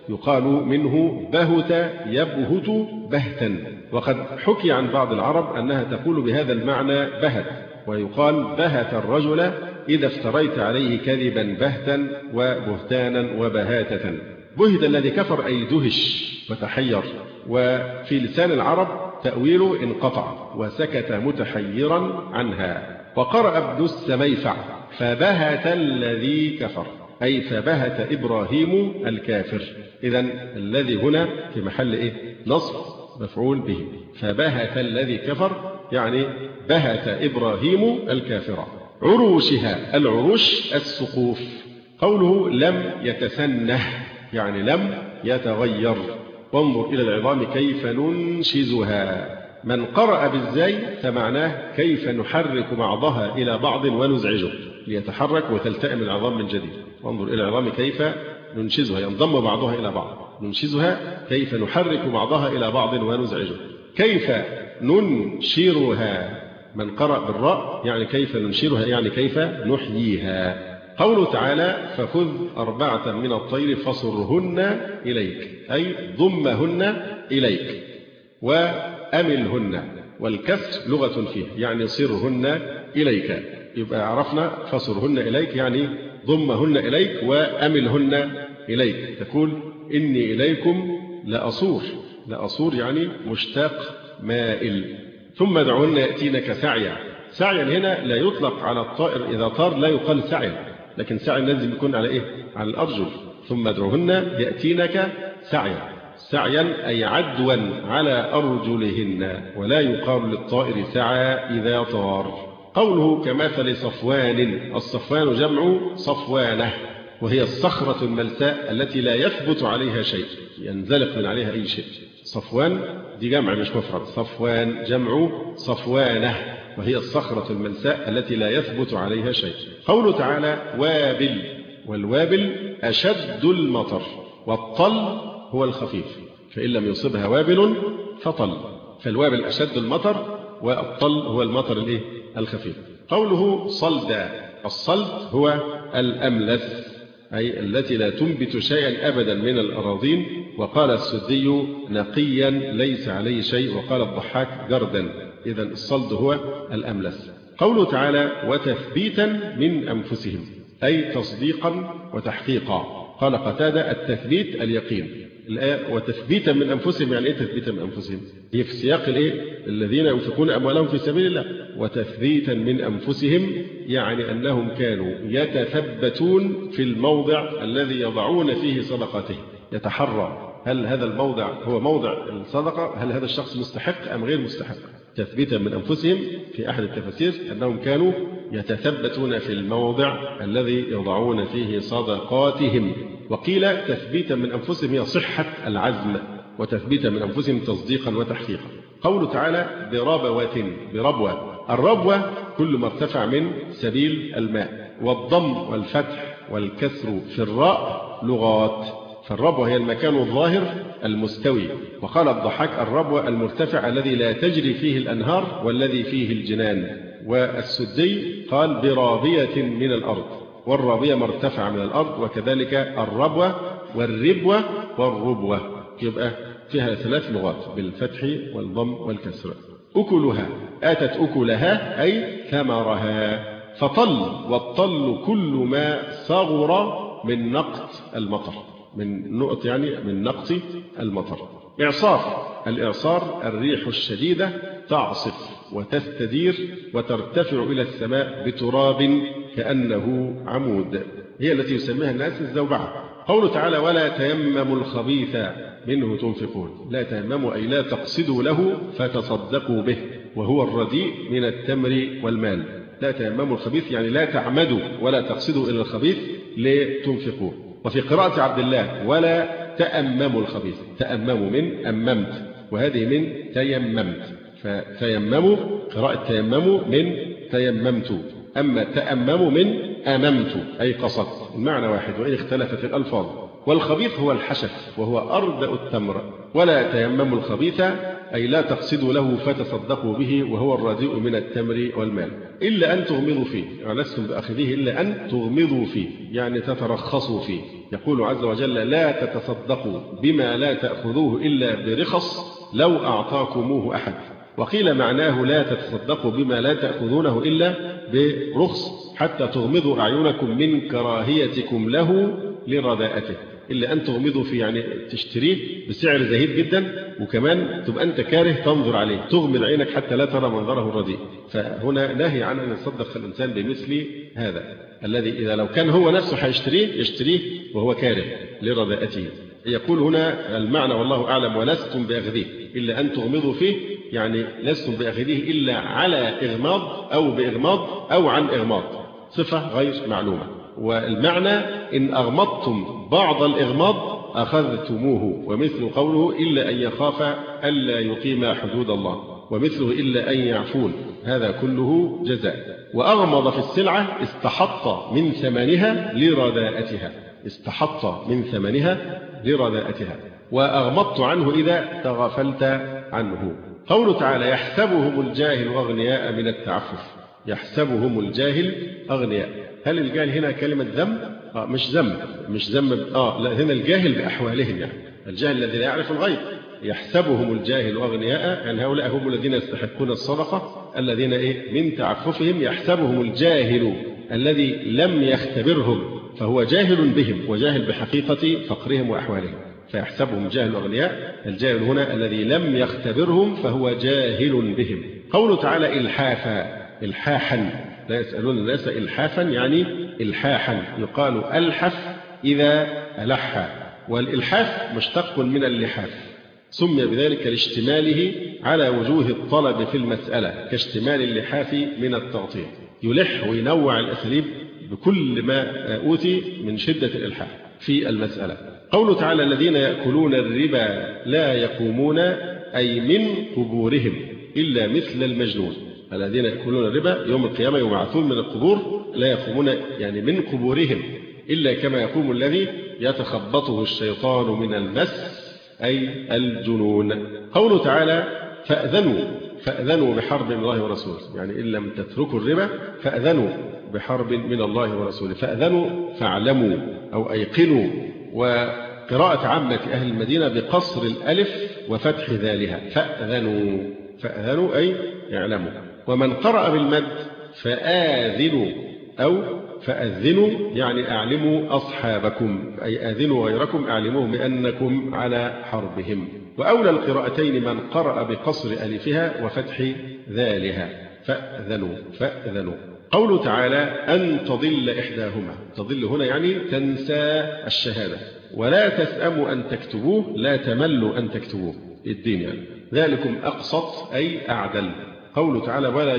يقال منه بهت يبهت بهتا. وقد حكي عن بعض العرب أنها تقول بهذا المعنى بهت، ويقال بهت الرجل إذا افتريت عليه كذبا بهتا وبهتانا وبهاتة. بهت الذي كفر أي دهش وتحير. وفي لسان العرب تأويله انقطع وسكت متحيرا عنها. وقرأ ابن السميفع فبهت الذي كفر، أي فبهت إبراهيم الكافر. إذن الذي هنا في محل إيه؟ نصب مفعول به. فبهت الذي كفر يعني بهت إبراهيم الكافر. عروشها، العروش السقوف. قوله لم يتسنه يعني لم يتغير. وانظر إلى العظام كيف ننشزها. من قرأ بالزاي فمعناه كيف نحرك بعضها إلى بعض ونزعجه ليتحرك وتلتئم العظام من جديد. وانظر إلى العظام كيف ننشزها، ينضم بعضها إلى بعض. ننشزها كيف نحرك بعضها إلى بعض ونزعجه. كيف ننشرها، من قرأ بالراء يعني كيف ننشرها يعني كيف نحييها. قوله تعالى فخذ أربعة من الطير فصرهن إليك، أي ضمهن إليك وأملهن. والكسر لغة فيه يعني صرهن إليك. يبقى عرفنا فصرهن إليك يعني ضمهن إليك وأملهن إليك. تقول إني إليكم لأصور. لأصور يعني مشتاق مائل. ثم ادعوهن يأتينك سعيا. سعيا هنا لا يطلق على الطائر إذا طار، لا يقال سعيا، لكن سعي لازم يكون على إيه؟ على الأرجل. ثم ادعوهن يأتينك سعيا. سعيا أي عدوا على أرجلهن، ولا يقال للطائر سعى إذا طار. قوله كمثل صفوان. الصفوان جمع صفوانة، وهي الصخرة الملساء التي لا يثبت عليها شيء، ينزلق من عليها أي شيء. صفوان دي جمع مش مفرد. صفوان جمع صفوانة، وهي الصخرة الملساء التي لا يثبت عليها شيء. قوله تعالى وابل. والوابل أشد المطر، والطل هو الخفيف، فإن لم يصبها وابل فطل. فالوابل أشد المطر، والطل هو المطر الإيه؟ الخفيف. قوله صلدا. الصلد هو الأملس، أي التي لا تنبت شيئا أبدا من الأراضين. وقال السدي نقيا ليس عليه شيء، وقال الضحاك جردا. إذن الصلد هو الأملس. قوله تعالى وتثبيتا من أنفسهم، أي تصديقا وتحقيقا. قال قتادة التثبيت اليقين. الآية وتثبيتا من أنفسهم يعني إيه تثبيتا من أنفسهم؟ هي في سياق الإيه؟ الذين ينفقون أموالهم في سبيل الله. وتثبيتا من أنفسهم يعني أنهم كانوا يتثبتون في الموضع الذي يضعون فيه صدقاتهم، يتحرى هل هذا الموضع هو موضع الصدقة، هل هذا الشخص مستحق أم غير مستحق. تثبيتا من أنفسهم في أحد التفاسير أنهم كانوا يتثبتون في الموضع الذي يضعون فيه صدقاتهم. وقيل تثبيتا من أنفسهم هي صحة العزم، وتثبيتا من أنفسهم تصديقا وتحقيقا. قوله تعالى بربوة. بربوة الربوة كل ما ارتفع من سبيل الماء. والضم والفتح والكسر في الراء لغات. فالربوة هي المكان الظاهر المستوي. وقال الضحاك الربوة المرتفع الذي لا تجري فيه الأنهار والذي فيه الجنان. والسدي قال برابية من الأرض، والرابية مرتفع من الأرض. وكذلك الربوة والربوة والربوة، يبقى فيها ثلاث لغات بالفتح والضم والكسر. أكلها آتت أكلها أي ثمرها. فطل. والطل كل ما صغر من نقط المطر، من نقط يعني من نقط المطر. إعصار. الإعصار الريح الشديدة تعصف وتستدير وترتفع إلى السماء بتراب كأنه عمود، هي التي يسميها الناس الزوبعة. قوله تعالى ولا تيمموا الخبيث منه تنفقون. لا تيمموا أي لا تقصدوا له فتصدقوا به، وهو الرديء من التمر والمال. لا تيمموا الخبيث يعني لا تعمدوا ولا تقصدوا إلى الخبيث لتنفقوا. وفي قراءة عبد الله ولا تأمموا الخبيث. تأمموا من أممت، وهذه من تيممت. فتيمموا قراءة تيمموا من تيممت، أما تأمموا من أممت أي قصدت. المعنى واحد وإن اختلفت الألفاظ. والخبيث هو الحشف وهو أردأ التمر. ولا تيمموا الخبيث أي لا تقصدوا له فتصدقوا به، وهو الرديء من التمر والمال. إلا أن تغمضوا فيه، يعني لستم بأخذيه إلا أن تغمضوا فيه يعني تترخصوا فيه. يقول عز وجل لا تتصدقوا بما لا تأخذوه إلا برخص لو أعطاكموه أحد. وقيل معناه لا تتصدقوا بما لا تأخذونه إلا برخص حتى تغمضوا أعينكم من كراهيتكم له لرداءته، إلا أن تغمضوا في يعني تشتريه بسعر زهيد جدا، وكمان تبقى أنت كاره تنظر عليه، تغمض عينك حتى لا ترى منظره الرديء. فهنا نهي عن أن يتصدق الإنسان بمثل هذا الذي إذا لو كان هو نفسه هيشتريه يشتريه وهو كاره لرداءته. يقول هنا المعنى والله أعلم ولستم بأخذيه إلا أن تغمضوا فيه، يعني لستم بأخذيه إلا على إغماض أو بإغماض أو عن إغماض، صفة غير معلومة. والمعنى إن أغمضتم بعض الإغماض أخذتموه، ومثل قوله إلا أن يخاف ألا يقيم حدود الله، ومثله إلا أن يعفون، هذا كله جزاء. وأغمض في السلعة استحط من ثمنها لرداءتها، استحط من ثمنها لرداءتها. وأغمضت عنه إذا تغفلت عنه. قوله تعالى يحسبهم الجاهل أغنياء من التعفف، يحسبهم الجاهل أغنياء. هل الجاهل هنا كلمة ذم؟ آه مش ذم، مش ذم آه لا، هنا الجاهل بأحوالهم، يعني الجاهل الذي لا يعرف الغيب. يحسبهم الجاهل أغنياء، يعني هؤلاء هم الذين يستحقون الصدقة، الذين إيه من تعففهم. يحسبهم الجاهل الذي لم يختبرهم فهو جاهل بهم وجاهل بحقيقة فقرهم وأحوالهم، فيحسبهم جاهل أغنياء. الجاهل هنا الذي لم يختبرهم فهو جاهل بهم. قوله تعالى إلحافا، إلحاحا، لا يسألون الناس إلحافا يعني إلحاحا، يقال ألحف إذا ألح، والإلحاف مشتق من اللحاف، سمي بذلك لاشتماله على وجوه الطلب في المسألة كاشتمال اللحاف من التغطية، يلح وينوع الأساليب بكل ما أوتي من شدة الإلحاح في المسألة. قوله تعالى الذين يأكلون الربا لا يقومون أي من قبورهم إلا مثل المجنون. الذين يأكلون الربا يوم القيامة يبعثون من القبور، لا يقومون يعني من قبورهم إلا كما يقوم الذي يتخبطه الشيطان من المس أي الجنون. قوله تعالى فأذنوا، فأذنوا بحرب من الله ورسوله، يعني إن لم تتركوا الربا فأذنوا بحرب من الله ورسوله. فأذنوا فاعلموا أو أيقنوا. وقراءة عامة أهل المدينة بقصر الألف وفتح ذالها، فأذنوا، فأذنوا أي اعلموا. ومن قرأ بالمد فآذنوا أو فأذنوا يعني أعلموا أصحابكم، أي آذنوا غيركم أعلموهم بأنكم على حربهم. وأولى القراءتين من قرأ بقصر ألفها وفتح ذالها، فأذنوا، فأذنوا. قوله تعالى أن تضل إحداهما، تضل هنا يعني تنسى الشهادة. ولا تسأموا أن تكتبوه، لا تملوا أن تكتبوه الدين يعني. ذلكم أقسط أي أعدل. قوله تعالى ولا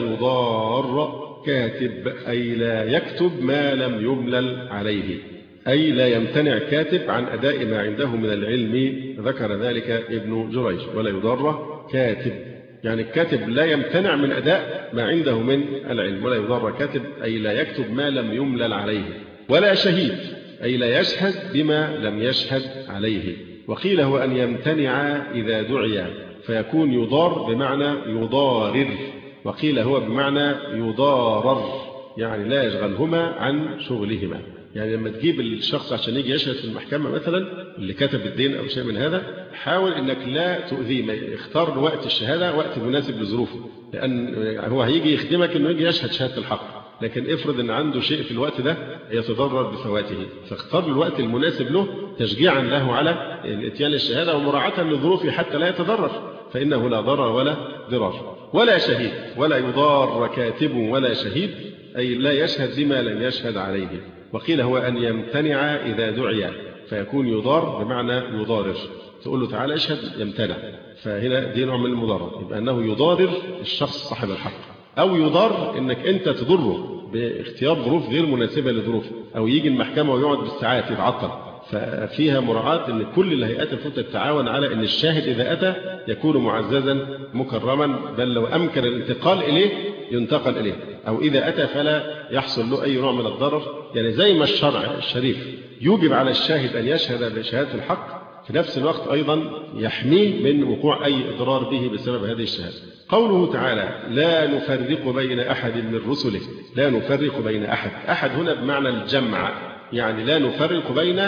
يضار كاتب أي لا يكتب ما لم يملل عليه، أي لا يمتنع كاتب عن أداء ما عنده من العلم، ذكر ذلك ابن جريج. ولا يضار كاتب يعني الكاتب لا يمتنع من أداء ما عنده من العلم. ولا يضار كاتب أي لا يكتب ما لم يملل عليه. ولا شهيد أي لا يشهد بما لم يشهد عليه. وقيل هو أن يمتنع إذا دعي فيكون يضار بمعنى يضارر، وقيل هو بمعنى يضارر يعني لا يشغلهما عن شغلهما. يعني لما تجيب الشخص عشان يجي يشهد في المحكمة مثلا اللي كتب الدين أو شيء من هذا، حاول أنك لا تؤذيه، اختار وقت الشهادة وقت مناسب لظروفه، لأن هو هيجي يخدمك أنه يجي يشهد شهادة الحق، لكن افرض أن عنده شيء في الوقت ده يتضرر بفواته، فاختار الوقت المناسب له تشجيعا له على الاتيان للشهادة ومراعاة لظروفه حتى لا يتضرر، فإنه لا ضرر ولا ضرار. ولا شهيد، ولا يضار كاتب ولا شهيد أي لا يشهد بما لم يشهد عليه. وقيل هو أن يمتنع إذا دعي فيكون يضار بمعنى يضارر، تقول له تعالى اشهد يمتنع، فهنا دي نوع من المضارة، يبقى أنه يضارر الشخص صاحب الحق. أو يضار أنك أنت تضره باختيار ظروف غير مناسبة لظروفه، أو يجي المحكمة ويقعد بالساعات يتعطل، ففيها مراعاة أن كل الهيئات المفروض تتعاون على أن الشاهد إذا أتى يكون معززا مكرما، بل لو أمكن الانتقال إليه ينتقل إليه، أو إذا أتى فلا يحصل له أي نوع من الضرر. يعني زي ما الشرع الشريف يوجب على الشاهد أن يشهد بشهادة الحق، في نفس الوقت أيضا يحميه من وقوع أي إضرار به بسبب هذه الشهادة. قوله تعالى لا نفرق بين أحد من رسله، لا نفرق بين أحد، أحد هنا بمعنى الجمع، يعني لا نفرق بين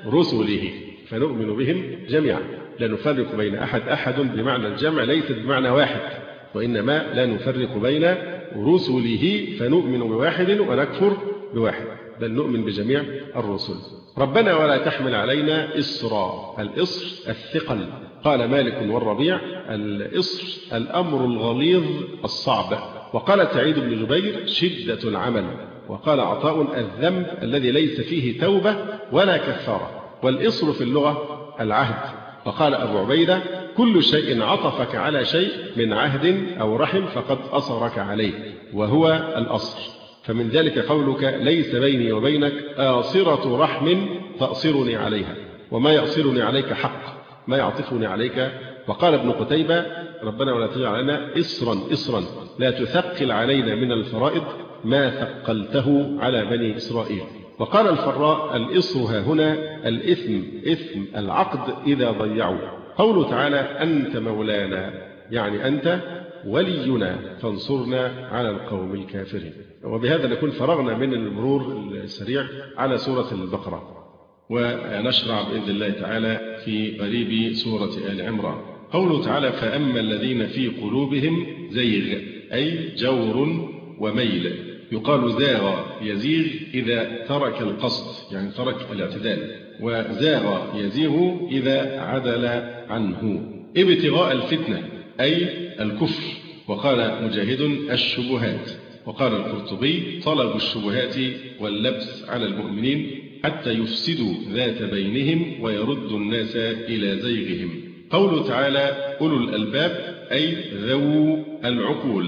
رسله فنؤمن بهم جميعا. لا نفرق بين أحد، أحد بمعنى الجمع ليست بمعنى واحد، وإنما لا نفرق بين رسله فنؤمن بواحد ونكفر بواحد، بل نؤمن بجميع الرسل. ربنا ولا تحمل علينا إصرا. الإصر الثقل. قال مالك والربيع الإصر الأمر الغليظ الصعب. وقال سعيد بن جبير شدة العمل. وقال عطاء الذنب الذي ليس فيه توبة ولا كفارة. والإصر في اللغة العهد. وقال أبو عبيدة كل شيء عطفك على شيء من عهد أو رحم فقد أصرك عليه، وهو الأصر. فمن ذلك قولك ليس بيني وبينك آصرة رحم تأصرني عليها، وما يأصرني عليك حق، ما يعطفني عليك. وقال ابن قتيبة ربنا ولا تجعل علينا إصرا إصرا لا تثقل علينا من الفرائض ما ثقلته على بني إسرائيل. وقال الفراء الإصر ها هنا الإثم، إثم العقد إذا ضيعوا. قوله تعالى أنت مولانا يعني أنت ولينا فانصرنا على القوم الكافرين. وبهذا نكون فرغنا من المرور السريع على سورة البقرة، ونشرع بإذن الله تعالى في قريب سورة آل عمران. قوله تعالى فأما الذين في قلوبهم زيغ أي جور وميل. يقال زاغ يزيغ إذا ترك القصد يعني ترك الاعتدال، وزاغ يزيغ إذا عدل عنه. ابتغاء الفتنة أي الكفر. وقال مجاهد الشبهات. وقال القرطبي طلب الشبهات واللبس على المؤمنين حتى يفسدوا ذات بينهم ويردوا الناس إلى زيغهم. قوله تعالى أولو الألباب أي ذو العقول،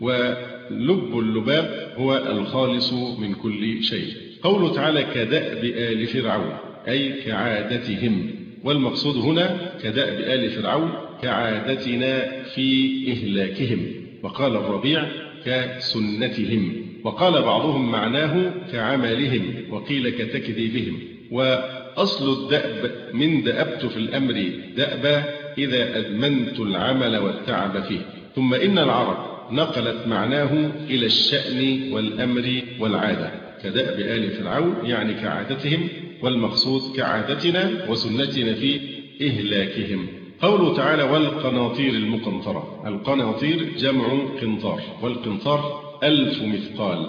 ولب اللباب هو الخالص من كل شيء. قوله تعالى كدأب آل فرعون أي كعادتهم، والمقصود هنا كدأب آل فرعون كعادتنا في إهلاكهم. وقال الربيع كسنتهم. وقال بعضهم معناه كعملهم، وقيل كتكذيبهم. وأصل الدأب من دأبت في الأمر دأبا إذا أدمنت العمل والتعب فيه. ثم إن العرب نقلت معناه إلى الشأن والأمر والعادة كدأب آل فرعون يعني كعادتهم، والمقصود كعادتنا وسنتنا في إهلاكهم. قوله تعالى والقناطير المقنطرة. القناطير جمع قنطار، والقنطار ألف مثقال،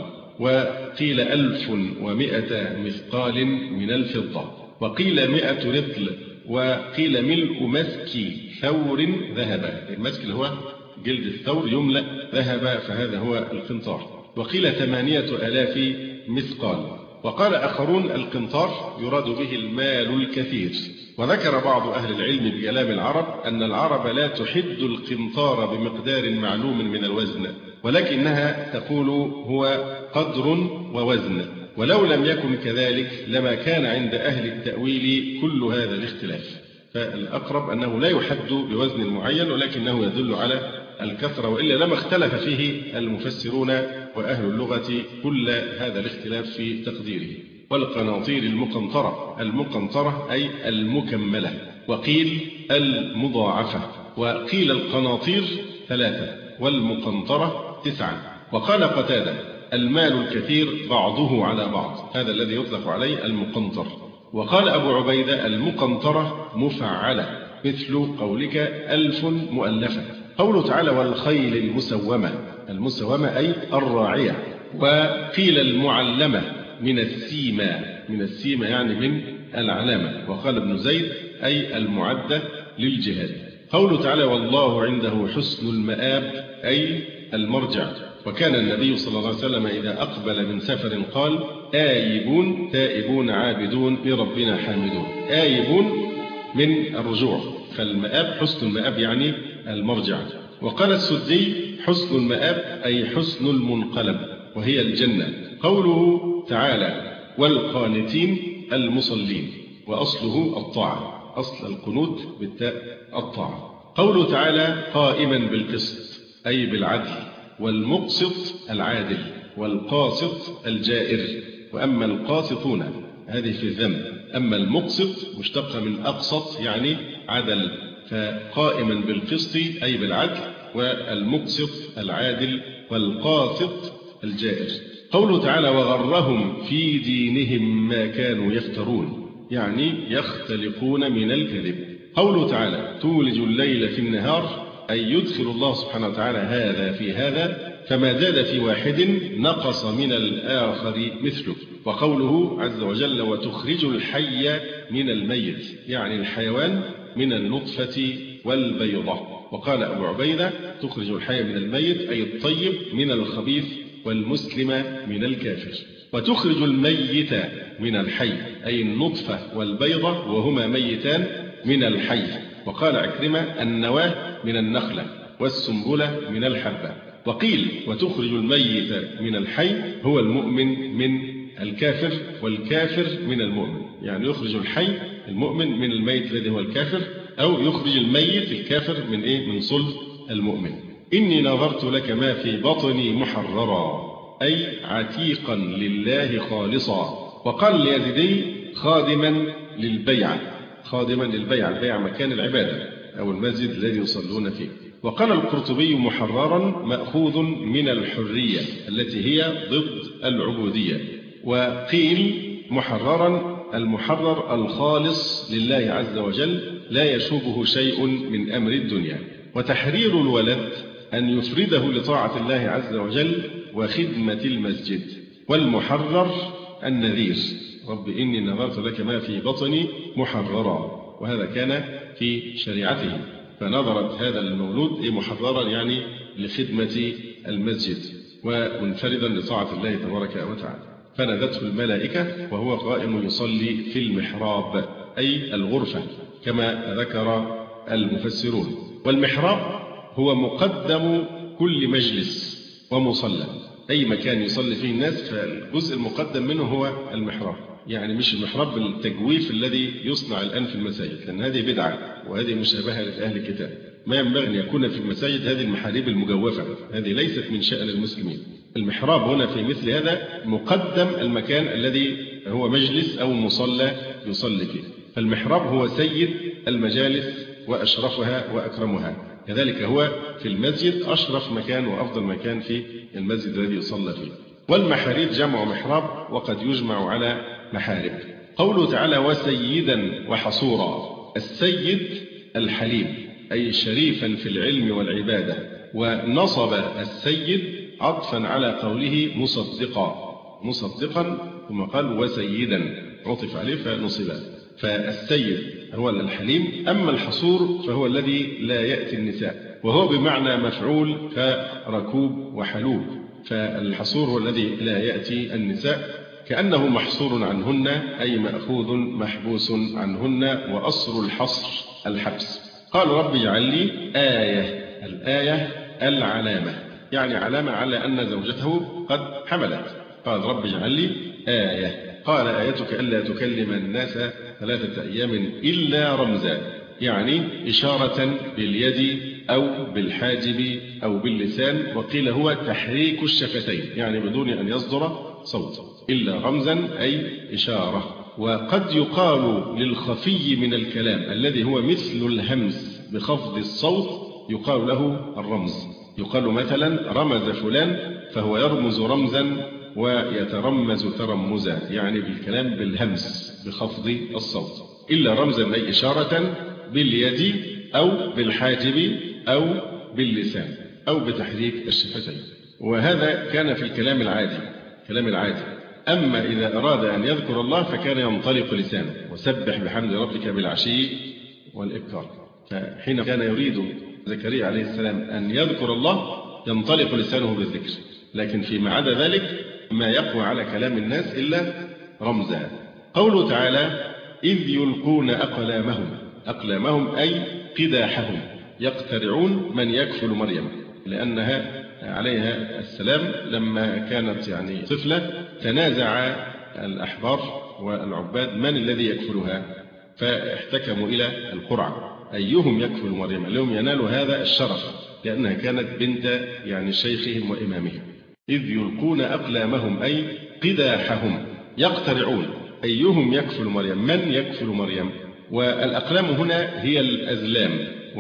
وقيل ألف ومئة مثقال من الفضة، وقيل مئة رطل، وقيل ملء مسك ثور ذهبا. المسك اللي هو جلد الثور يملأ ذهبا فهذا هو القنطار. وقيل ثمانية آلاف مثقال. وقال آخرون القنطار يراد به المال الكثير. وذكر بعض أهل العلم بكلام العرب أن العرب لا تحد القنطار بمقدار معلوم من الوزن، ولكنها تقول هو قدر ووزن، ولو لم يكن كذلك لما كان عند أهل التأويل كل هذا الاختلاف. فالأقرب أنه لا يحد بوزن معين، ولكنه يدل على الكثرة، وإلا لما اختلف فيه المفسرون وأهل اللغة كل هذا الاختلاف في تقديره. والقناطير المقنطرة. المقنطرة أي المكملة، وقيل المضاعفة، وقيل القناطير ثلاثة والمقنطرة تسعة. وقال قتادة المال الكثير بعضه على بعض، هذا الذي يطلق عليه المقنطر. وقال أبو عبيدة المقنطرة مفعلة مثل قولك ألف مؤلفة. قوله تعالى والخيل المسومة. المسومة أي الراعية. وقيل المعلمة من السيمة، من السيمة يعني من العلامة. وقال ابن زيد أي المعدة للجهاد. قوله تعالى والله عنده حسن المآب أي المرجع. وكان النبي صلى الله عليه وسلم إذا أقبل من سفر قال آيبون تائبون عابدون لربنا حامدون. آيبون من الرجوع، فالمآب حسن المآب يعني المرجع. وقال السدي حسن المآب أي حسن المنقلب وهي الجنة. قوله تعالى والقانتين المصلين، وأصله الطاعة، أصل القنوت بالتاء الطاعة. قوله تعالى قائما بالقسط أي بالعدل، والمقسط العادل، والقاسط الجائر. وأما القاسطون هذه في الذم، أما المقسط مشتق من أقسط يعني عدل، فقائما بالقسط أي بالعدل، والمقسط العادل، والقاسط الجائر. قوله تعالى وغرهم في دينهم ما كانوا يفترون. يعني يختلقون من الكذب. قوله تعالى تولج الليل في النهار أي يدخل الله سبحانه وتعالى هذا في هذا، فما زاد في واحد نقص من الآخر مثله. وقوله عز وجل وتخرج الحي من الميت، يعني الحيوان من النطفة والبيضة. وقال أبو عبيدة تخرج الحي من الميت أي الطيب من الخبيث والمسلم من الكافر. وتخرج الميت من الحي أي النطفة والبيضة وهما ميتان من الحي. وقال عكرمة النواة من النخلة والسنبلة من الحبة. وقيل وتخرج الميت من الحي هو المؤمن من الكافر والكافر من المؤمن، يعني يخرج الحي المؤمن من الميت الذي هو الكافر، أو يخرج الميت الكافر من إيه؟ من صلب المؤمن. إني نظرت لك ما في بطني محررا أي عتيقا لله خالصا. وقال اليزيدي خادما للبيعة، خادما للبيعة، البيعة مكان العبادة أو المسجد الذي يصلون فيه. وقال القرطبي محررا مأخوذ من الحرية التي هي ضد العبودية. وقيل محررا المحرر الخالص لله عز وجل لا يشوبه شيء من أمر الدنيا. وتحرير الولد أن يفرده لطاعة الله عز وجل وخدمة المسجد. والمحرر النذير رب إني نذرت لك ما في بطني محررا، وهذا كان في شريعته، فنظرت هذا المولود محررا يعني لخدمة المسجد ومنفردا لطاعة الله تبارك وتعالى. فنادته الملائكة وهو قائم يصلي في المحراب أي الغرفة كما ذكر المفسرون. والمحراب هو مقدم كل مجلس ومصلى، أي مكان يصلي فيه الناس فالجزء المقدم منه هو المحراب، يعني مش المحراب بالتجويف الذي يصنع الآن في المساجد، لأن هذه بدعة وهذه مشابهة لأهل الكتاب. ما ينبغي أن يكون في المساجد هذه المحاريب المجوفة، هذه ليست من شأن المسلمين. المحراب هنا في مثل هذا مقدم المكان الذي هو مجلس أو مصلى يصلي فيه، فالمحراب هو سيد المجالس وأشرفها وأكرمها، كذلك هو في المسجد أشرف مكان وأفضل مكان في المسجد الذي يصلى فيه. والمحاريب جمع محراب وقد يجمع على محارب. قوله تعالى وسيدا وحصورا، السيد الحليم أي شريفا في العلم والعبادة. ونصب السيد عطفا على قوله مصدقا، مصدقا ثم قال وسيدا عطف عليه فنصب. فالسيد هو الحليم، أما الحصور فهو الذي لا يأتي النساء، وهو بمعنى مفعول كركوب وحلوب. فالحصور هو الذي لا يأتي النساء كأنه محصور عنهن أي مأخوذ محبوس عنهن، وأصل الحصر الحبس. قال رب اجعل لي آية، الآية العلامة، يعني علامة على أن زوجته قد حملت. قال رب اجعل لي آية. قال آيتك ألا تكلم الناس ثلاثة أيام إلا رمزا، يعني إشارة باليد أو بالحاجب أو باللسان. وقيل هو تحريك الشفتين، يعني بدون أن يصدر صوت، إلا رمزا أي إشارة. وقد يقال للخفي من الكلام الذي هو مثل الهمس بخفض الصوت يقال له الرمز. يقال مثلا رمز فلان فهو يرمز رمزا ويترمز ترمزا، يعني بالكلام بالهمس بخفض الصوت. إلا رمزا أي إشارة باليد أو بالحاجب أو باللسان أو بتحريك الشفتين. وهذا كان في الكلام العادي، كلام العادي. أما إذا أراد أن يذكر الله فكان ينطلق لسانه وسبح بحمد ربك بالعشي والإبكار. فحين كان يريد زكريا عليه السلام أن يذكر الله ينطلق لسانه بالذكر، لكن فيما عدا ذلك ما يقوى على كلام الناس إلا رمزا. قوله تعالى إذ يلقون أقلامهم، أقلامهم أي قداحهم، يقترعون من يكفل مريم، لأنها عليها السلام لما كانت يعني طفلة تنازع الأحبار والعباد من الذي يكفلها، فاحتكموا إلى القرعة أيهم يكفل مريم، لهم ينالوا هذا الشرف لأنها كانت بنت يعني شيخهم وإمامهم. إذ يلقون أقلامهم أي قداحهم، يقترعون أيهم يكفل مريم، من يكفل مريم. والأقلام هنا هي الأزلام،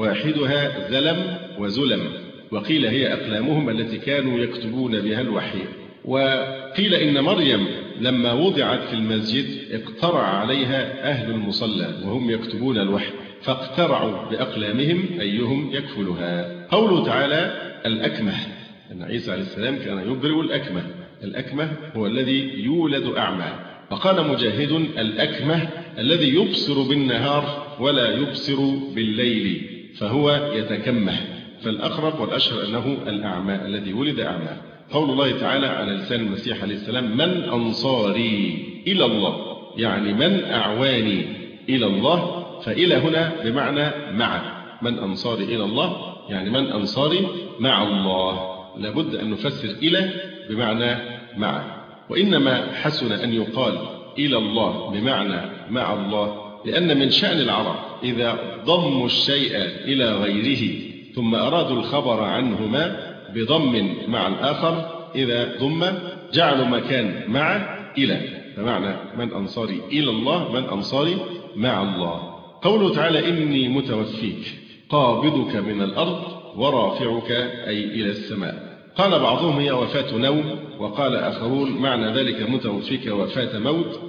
واحدها زلم وزلم، وقيل هي أقلامهم التي كانوا يكتبون بها الوحي. وقيل إن مريم لما وضعت في المسجد اقترع عليها أهل المصلى وهم يكتبون الوحي، فاقترعوا بأقلامهم أيهم يكفلها. قوله تعالى الأكمه، أن عيسى عليه السلام كان يبرئ الأكمه. الأكمه هو الذي يولد أعمى. وقال مجاهد الأكمه الذي يبصر بالنهار ولا يبصر بالليل فهو يتكمه، فالأقرب والأشهر أنه الأعمى الذي ولد أعمى. قول الله تعالى على لسان المسيح عليه السلام من أنصاري إلى الله، يعني من أعواني إلى الله، فإلى هنا بمعنى مع. من أنصاري إلى الله يعني من أنصاري مع الله. لابد أن نفسر إلى بمعنى مع. وإنما حسن أن يقال إلى الله بمعنى مع الله، لأن من شأن العرب إذا ضموا الشيء إلى غيره ثم أرادوا الخبر عنهما بضم مع الآخر، إذا ضم جعلوا مكان مع إلى، فمعنى من أنصاري إلى الله من أنصاري مع الله. قوله تعالى إني متوفيك قابضك من الأرض ورافعك أي إلى السماء. قال بعضهم هي وفاة نوم، وقال آخرون معنى ذلك متوفيك وفاة موت.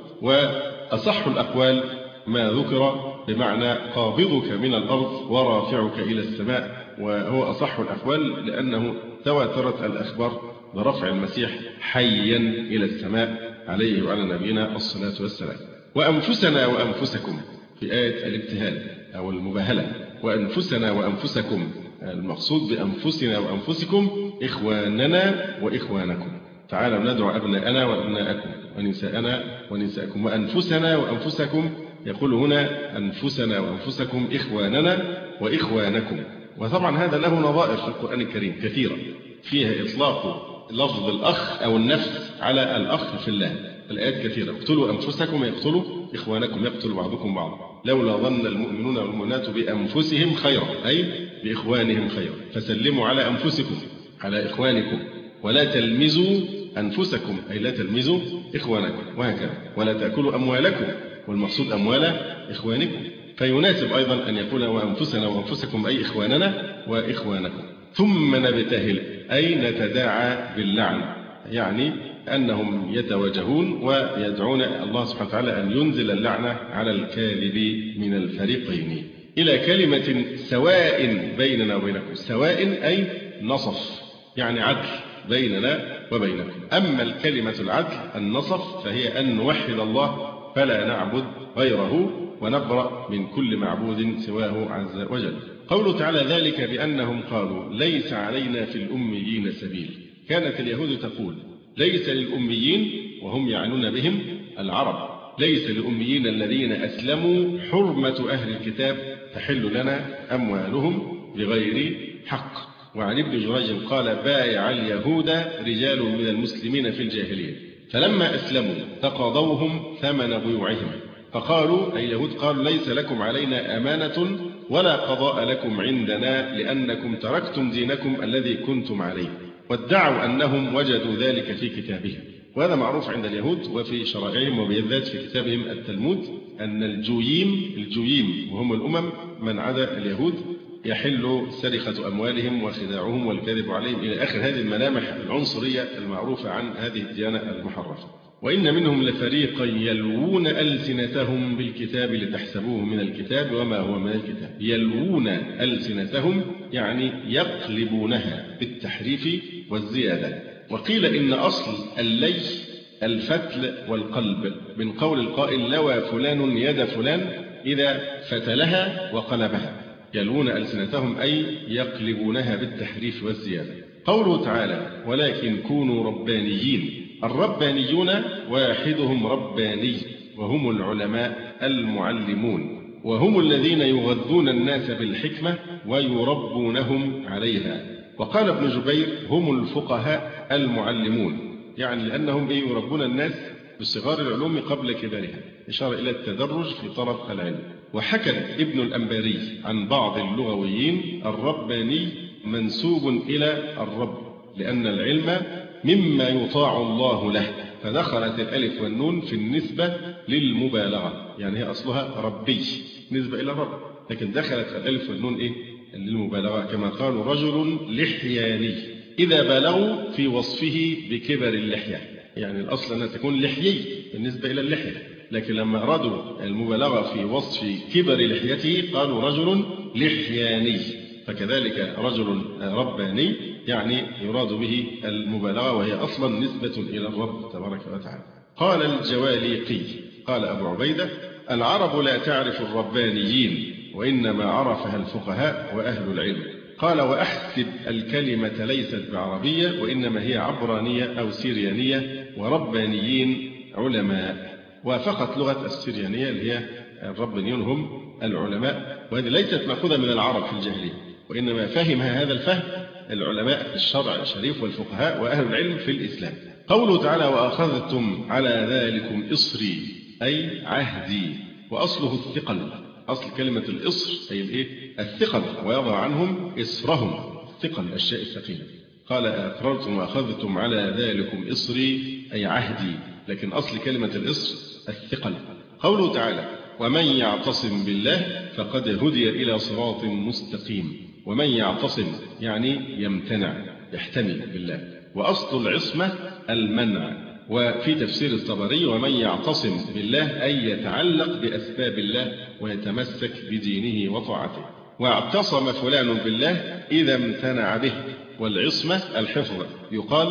وأصح الأقوال ما ذكر بمعنى قابضك من الأرض ورافعك إلى السماء، وهو أصح الأقوال لأنه تواترت الأخبار برفع المسيح حيا إلى السماء عليه وعلى نبينا الصلاة والسلام. وأنفسنا وأنفسكم في آية الابتهال أو المباهلة، وأنفسنا وأنفسكم المقصود بأنفسنا وأنفسكم إخواننا وإخوانكم. تعالوا ندعو أبناءنا وأبناءكم ونساءنا ونساءكم وأنفسنا وأنفسكم. يقول هنا أنفسنا وأنفسكم إخواننا وإخوانكم. وطبعا هذا له نظائر في القرآن الكريم كثيرة فيها إطلاق لفظ الأخ أو النفس على الأخ في الله. الآيات كثيرة، اقتلوا أنفسكم يقتلوا إخوانكم يقتل بعضكم بعضا، لولا ظن المؤمنون والمؤمنات بأنفسهم خيرا أي بإخوانهم خيرا، فسلموا على أنفسكم على إخوانكم، ولا تلمزوا أنفسكم أي لا تلمزوا إخوانكم، وهكذا. ولا تأكلوا أموالكم، والمقصود أموال إخوانكم. فيناسب أيضا أن يقول وأنفسنا وأنفسكم أي إخواننا وإخوانكم. ثم نبتهل أي نتداعى باللعن، يعني أنهم يتواجهون ويدعون الله سبحانه وتعالى أن ينزل اللعنة على الكاذب من الفريقين إلى كلمة سواء بيننا وبينكم. سواء أي نصف، يعني عدل بيننا وبينكم. أما الكلمة العدل النصف فهي أن نوحد الله فلا نعبد غيره ونبرأ من كل معبود سواه عز وجل. قوله تعالى ذلك بأنهم قالوا ليس علينا في الأميين سبيل. كانت اليهود تقول ليس للأميين، وهم يعنون بهم العرب، ليس للأميين الذين أسلموا حرمة أهل الكتاب تحل لنا أموالهم بغير حق. وعن ابن جريج قال بايع اليهود رجال من المسلمين في الجاهلية، فلما أسلموا تقاضوهم ثمن بيوعهم، فقالوا أي اليهود قالوا ليس لكم علينا أمانة ولا قضاء لكم عندنا لأنكم تركتم دينكم الذي كنتم عليه، وادعوا أنهم وجدوا ذلك في كتابهم. وهذا معروف عند اليهود وفي شرائعهم وبالذات في كتابهم التلمود أن الجويم الجويم وهم الأمم من عدا اليهود يحل سرقة أموالهم وخداعهم والكذب عليهم إلى آخر هذه الملامح العنصرية المعروفة عن هذه الديانة المحرفة. وإن منهم لفريقا يلوون ألسنتهم بالكتاب لتحسبوه من الكتاب وما هو من الكتاب. يلوون ألسنتهم يعني يقلبونها بالتحريف والزيادة. وقيل إن أصل اللي الفتل والقلب من قول القائل لوى فلان يد فلان إذا فتلها وقلبها. يلوون ألسنتهم أي يقلبونها بالتحريف والزيادة. قوله تعالى ولكن كونوا ربانيين. الربانيون واحدهم رباني وهم العلماء المعلمون، وهم الذين يغذون الناس بالحكمة ويربونهم عليها. وقال ابن جبير هم الفقهاء المعلمون، يعني لأنهم يربون الناس بصغار العلوم قبل كبارها، إشارة إلى التدرج في طلب العلم. وحكى ابن الأنباري عن بعض اللغويين الرباني منسوب إلى الرب لأن العلم مما يطاع الله له، فدخلت الألف والنون في النسبة للمبالغة، يعني هي أصلها ربي نسبة إلى الرب، لكن دخلت الألف والنون إيه للمبالغة، كما قالوا رجل لحياني إذا بالغوا في وصفه بكبر اللحية، يعني الأصل أنها تكون لحيي بالنسبة إلى اللحية، لكن لما أرادوا المبالغة في وصف كبر لحيته قالوا رجل لحياني، فكذلك رجل رباني يعني يراد به المبالغة، وهي أصلا نسبة إلى الرب تبارك وتعالى. قال الجواليقي قال أبو عبيدة: العرب لا تعرف الربانيين، وإنما عرفها الفقهاء وأهل العلم. قال: وأحسب الكلمة ليست بعربية، وإنما هي عبرانية أو سيريانية، وربانيين علماء. وافقت لغة السريانية اللي هي الربانيون هم العلماء، وهذه ليست مأخوذة من العرب في الجاهلية، وإنما فهمها هذا الفهم العلماء في الشرع الشريف والفقهاء وأهل العلم في الإسلام. قوله تعالى: وأخذتم على ذلكم إصري أي عهدي، وأصله الثقل، أصل كلمة الإصر أي الإيه؟ الثقل، ويضع عنهم إصرهم، ثقل الشيء الثقيل. قال: أقررتم وأخذتم على ذلكم إصري أي عهدي، لكن أصل كلمة الإصر الثقل. قوله تعالى: ومن يعتصم بالله فقد هدي إلى صراط مستقيم. ومن يعتصم يعني يمتنع، يحتمي بالله، وأصل العصمة المنع. وفي تفسير الطبري: ومن يعتصم بالله أي يتعلق بأسباب الله ويتمسك بدينه وطاعته. واعتصم فلان بالله إذا امتنع به، والعصمة الحفظ، يقال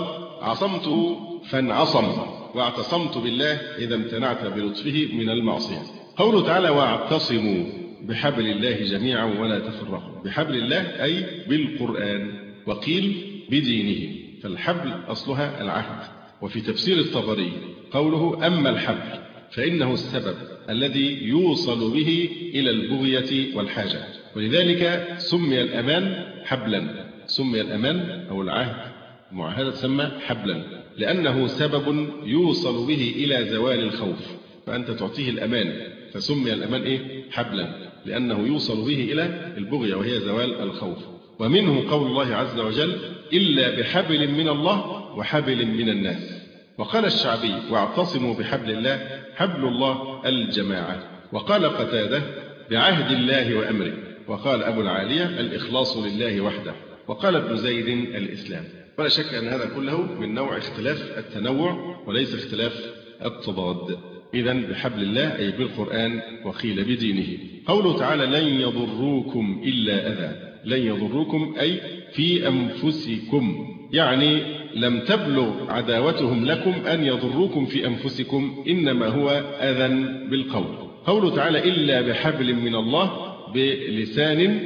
عصمته فانعصم، واعتصمت بالله إذا امتنعت بلطفه من المعصية. قوله تعالى: واعتصموا بحبل الله جميعا ولا تفرقوا. بحبل الله أي بالقرآن، وقيل بدينه، فالحبل أصلها العهد. وفي تفسير الطبري قوله: أما الحبل فإنه السبب الذي يوصل به إلى البغية والحاجة، ولذلك سمي الأمان حبلا، سمي الأمان أو العهد المعاهدة تسمى حبلا، لأنه سبب يوصل به إلى زوال الخوف، فأنت تعطيه الأمان فسمي الأمان إيه؟ حبلا، لأنه يوصل به إلى البغية وهي زوال الخوف. ومنه قول الله عز وجل: إلا بحبل من الله وحبل من الناس. وقال الشعبي: واعتصموا بحبل الله، حبل الله الجماعة. وقال قتادة: بعهد الله وأمره. وقال أبو العالية: الإخلاص لله وحده. وقال ابن زيد: الإسلام. ولا شك أن هذا كله من نوع اختلاف التنوع وليس اختلاف التضاد. إذن بحبل الله أي بالقرآن، وقيل بدينه. قوله تعالى: لن يضروكم إلا أذى. لن يضروكم أي في أنفسكم، يعني لم تبلغ عداوتهم لكم أن يضروكم في أنفسكم، إنما هو أذى بالقول. قوله تعالى: إلا بحبل من الله، بلسان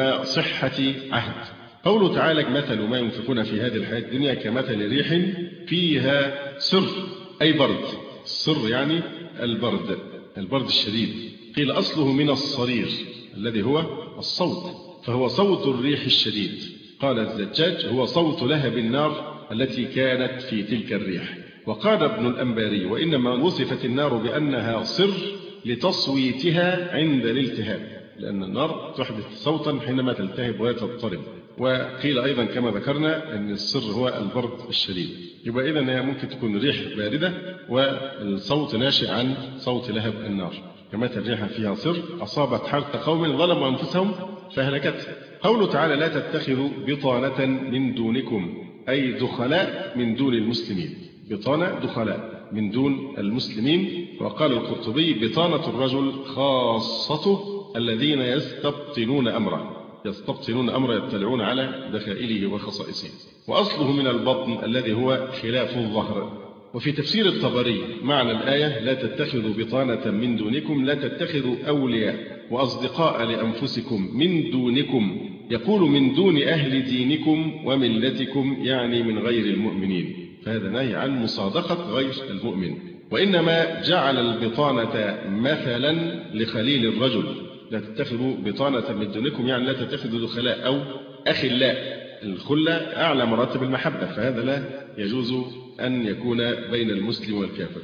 وصحة عهد. قوله تعالى: مثل ما ينفقون في هذه الحياة الدنيا كمثل ريح فيها سر أي برد. السر يعني البرد، البرد الشديد. قيل أصله من الصرير الذي هو الصوت، فهو صوت الريح الشديد. قال الزجاج: هو صوت لهب النار التي كانت في تلك الريح. وقال ابن الأنباري: وإنما وصفت النار بأنها صر لتصويتها عند الالتهاب، لأن النار تحدث صوتا حينما تلتهب وتضطرب. وقيل أيضا كما ذكرنا أن السر هو البرد الشديد. يبقى إذن هي ممكن تكون ريح باردة والصوت ناشئ عن صوت لهب النار، كمثل ريح فيها سر أصابت حرث قوم ظلموا أنفسهم فهلكتهم. قوله تعالى: لا تتخذوا بطانة من دونكم أي دخلاء من دون المسلمين. بطانة دخلاء من دون المسلمين. وقال القرطبي: بطانة الرجل خاصته الذين يستبطنون أمره، يستبطنون أمره يطلعون على دخائله وخصائصه. وأصله من البطن الذي هو خلاف الظهر. وفي تفسير الطبري معنى الآية: لا تتخذوا بطانة من دونكم، لا تتخذوا أولياء وأصدقاء لأنفسكم من دونكم، يقول من دون أهل دينكم وملتكم، يعني من غير المؤمنين، فهذا نهي عن مصادقة غير المؤمن. وإنما جعل البطانة مثلا لخليل الرجل، لا تتخذوا بطانة من دونكم يعني لا تتخذوا دخلاء أو أخلاء. الخلة أعلى مراتب المحبة، فهذا لا يجوز أن يكون بين المسلم والكافر.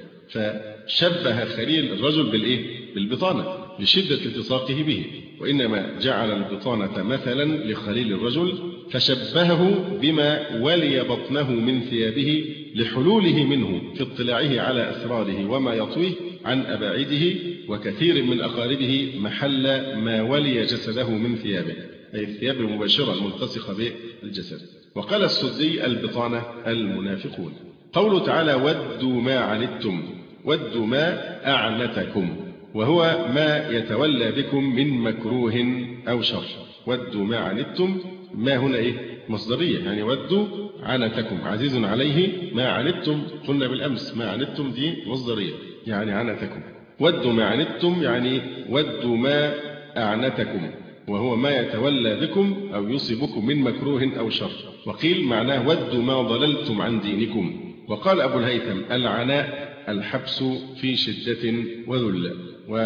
فشبه خليل الرجل بالإيه؟ بالبطانة لشدة التصاقه به. وإنما جعل البطانة مثلا لخليل الرجل فشبهه بما ولي بطنه من ثيابه لحلوله منه في اطلاعه على أسراره وما يطويه عن أباعده، وكثير من أقاربه محل ما ولي جسده من ثيابه، أي الثياب المباشرة الملتصقة بالجسد. وقال السدي البطانة المنافقون. قوله تعالى ودوا ما عنتم، ودوا ما أعنتكم، وهو ما يتولى بكم من مكروه أو شر. ودوا ما عنتم، ما هنا إيه؟ مصدرية، يعني ودوا عنتكم، عزيز عليه ما عنتم، قلنا بالأمس ما عنتم دي مصدرية يعني عنتكم. ودوا ما عنتم يعني ودوا ما أعنتكم، وهو ما يتولى بكم أو يصيبكم من مكروه أو شر. وقيل معناه ودوا ما ضللتم عن دينكم. وقال أبو الهيثم العناء الحبس في شدة وذل،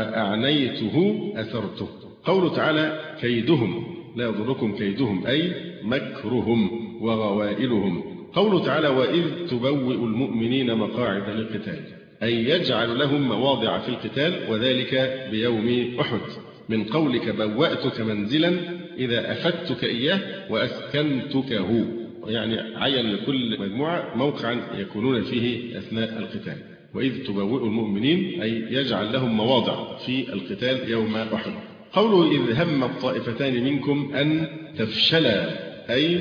وأعنيته أثرته. قوله تعالى كيدهم لا يضركم كيدهم أي مكرهم وغوائلهم. قوله تعالى وإذ تبوئ المؤمنين مقاعد للقتال، أي يجعل لهم مواضع في القتال، وذلك بيوم أحد، من قولك بوأتك منزلا إذا أفدتك إياه وأسكنتكه، يعني عين لكل مجموعة موقعا يكونون فيه أثناء القتال. وإذ تبوئ المؤمنين أي يجعل لهم مواضع في القتال يوم أحد. قوله إذ هم الطائفتان منكم أن تفشلا أي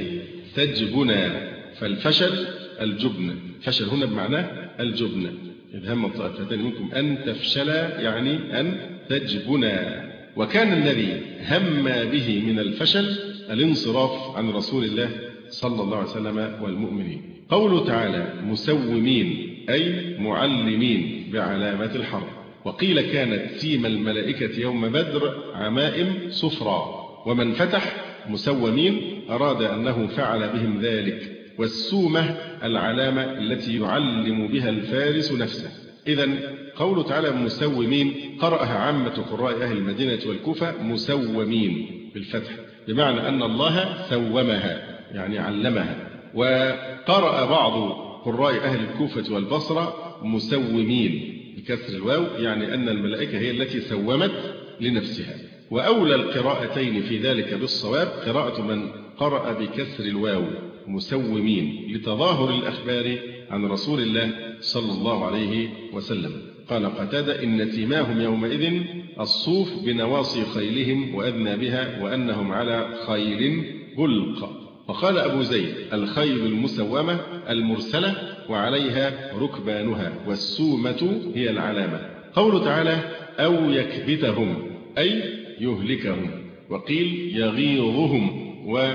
تجبنا، فالفشل الجبن، فشل هنا بمعنى الجبن. إذ هم الطائفتان منكم أن تفشلا يعني أن تجبنا. وكان الذي هم به من الفشل الانصراف عن رسول الله صلى الله عليه وسلم والمؤمنين. قوله تعالى مسومين أي معلمين بعلامة الحرب. وقيل كانت سيم الملائكة يوم بدر عمائم صفرا، ومن فتح مسومين أراد أنه فعل بهم ذلك. والسومة العلامة التي يعلم بها الفارس نفسه. إذن قوله تعالى مسومين قرأها عامة قراء أهل المدينة والكوفة مسومين بالفتح، بمعنى أن الله سومها يعني علمها. وقرأ بعض قراء أهل الكوفة والبصرة مسومين بكسر الواو، يعني أن الملائكة هي التي سومت لنفسها. وأولى القراءتين في ذلك بالصواب قراءة من قرأ بكسر الواو مسومين لتظاهر الأخبار عن رسول الله صلى الله عليه وسلم. قال قتادة إن سيماهم يومئذ الصوف بنواصي خيلهم وأذنابها وأنهم على خيل بلق. وقال أبو زيد الخيل المسومة المرسلة وعليها ركبانها، والسومة هي العلامة. قوله تعالى أو يكبتهم أي يهلكهم. وقيل يغيظهم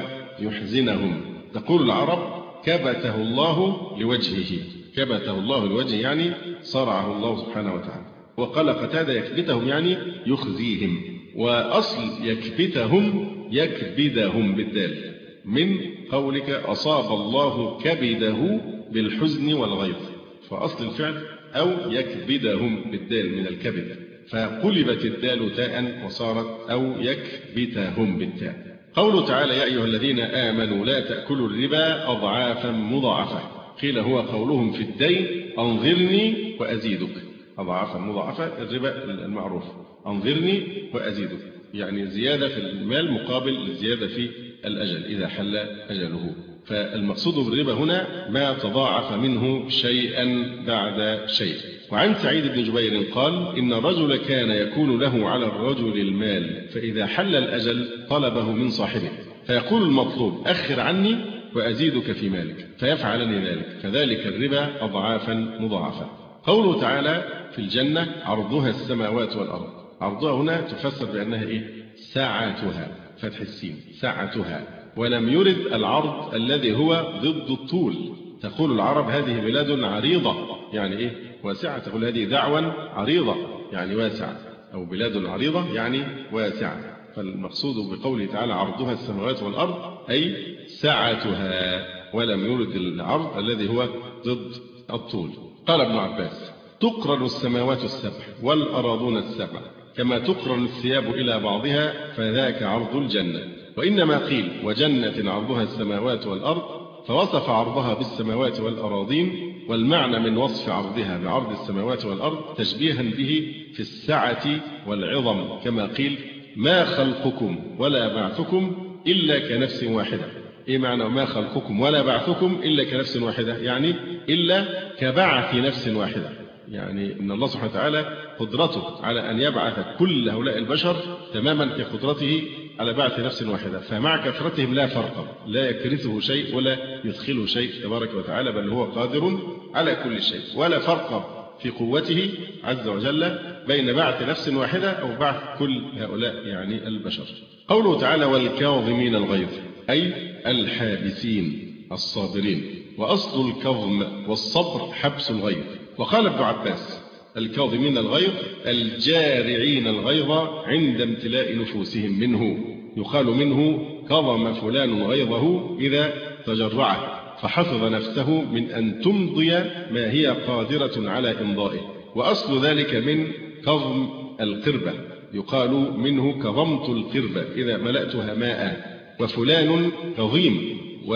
ويحزنهم. تقول العرب كبته الله لوجهه، كبته الله لوجهه يعني صرعه الله سبحانه وتعالى. وقال قتادة يكبتهم يعني يخزيهم. وأصل يكبتهم يكبدهم بالدال، من قولك أصاب الله كبده بالحزن والغيظ، فأصل الفعل أو يكبدهم بالدال من الكبد، فقلبت الدال تاء وصارت أو يكبتهم بالتاء. قوله تعالى يا أيها الذين آمنوا لا تأكلوا الربا أضعافا مضاعفة. قيل هو قولهم في الدين أنظرني وأزيدك، أضعافا مضاعفة الربا المعروف، أنظرني وأزيدك يعني زيادة في المال مقابل الزيادة في الأجل إذا حل أجله. فالمقصود بالربا هنا ما تضاعف منه شيئا بعد شيء. وعن سعيد بن جبير قال إن الرجل كان يكون له على الرجل المال، فإذا حل الأجل طلبه من صاحبه، فيقول المطلوب أخر عني وأزيدك في مالك، فيفعلني ذلك، فذلك الربا أضعافا مضاعفة. قوله تعالى في الجنة عرضها السماوات والأرض. عرضها هنا تفسر بأنها إيه؟ سعتها، فتح السين سعتها، ولم يرد العرض الذي هو ضد الطول. تقول العرب هذه بلاد عريضة يعني إيه؟ واسعة. تقول هذه دعوة عريضة يعني واسعة، أو بلاد عريضة يعني واسعة. فالمقصود بقوله تعالى عرضها السماوات والأرض أي سعتها، ولم يرد العرض الذي هو ضد الطول. قال ابن عباس تقرن السماوات السبع والأراضون السبع كما تقرن الثياب إلى بعضها، فذاك عرض الجنة. وإنما قيل وجنة عرضها السماوات والأرض، فوصف عرضها بالسماوات والأراضين، والمعنى من وصف عرضها بعرض السماوات والأرض تشبيها به في السعة والعظم، كما قيل ما خلقكم ولا بعثكم إلا كنفس واحدة. إيه معنى ما خلقكم ولا بعثكم إلا كنفس واحدة؟ يعني إلا كبعث نفس واحدة، يعني إن الله سبحانه وتعالى قدرته على أن يبعث كل هؤلاء البشر تماما كقدرته على بعث نفس واحدة، فمع كثرتهم لا فرق، لا يكرثه شيء ولا يدخله شيء تبارك وتعالى، بل هو قادر على كل شيء، ولا فرق في قوته عز وجل بين بعث نفس واحدة أو بعث كل هؤلاء يعني البشر. قوله تعالى والكاظمين الغيظ أي الحابسين الصابرين، وأصل الكظم والصبر حبس الغيظ. وقال ابن عباس الكاظمين الغيظ الجارعين الغيظ عند امتلاء نفوسهم منه، يقال منه كظم فلان غيظه إذا تجرعه فحفظ نفسه من أن تمضي ما هي قادرة على إمضائه. وأصل ذلك من كظم القربة، يقال منه كظمت القربة إذا ملأتها ماء. وفلان كظيم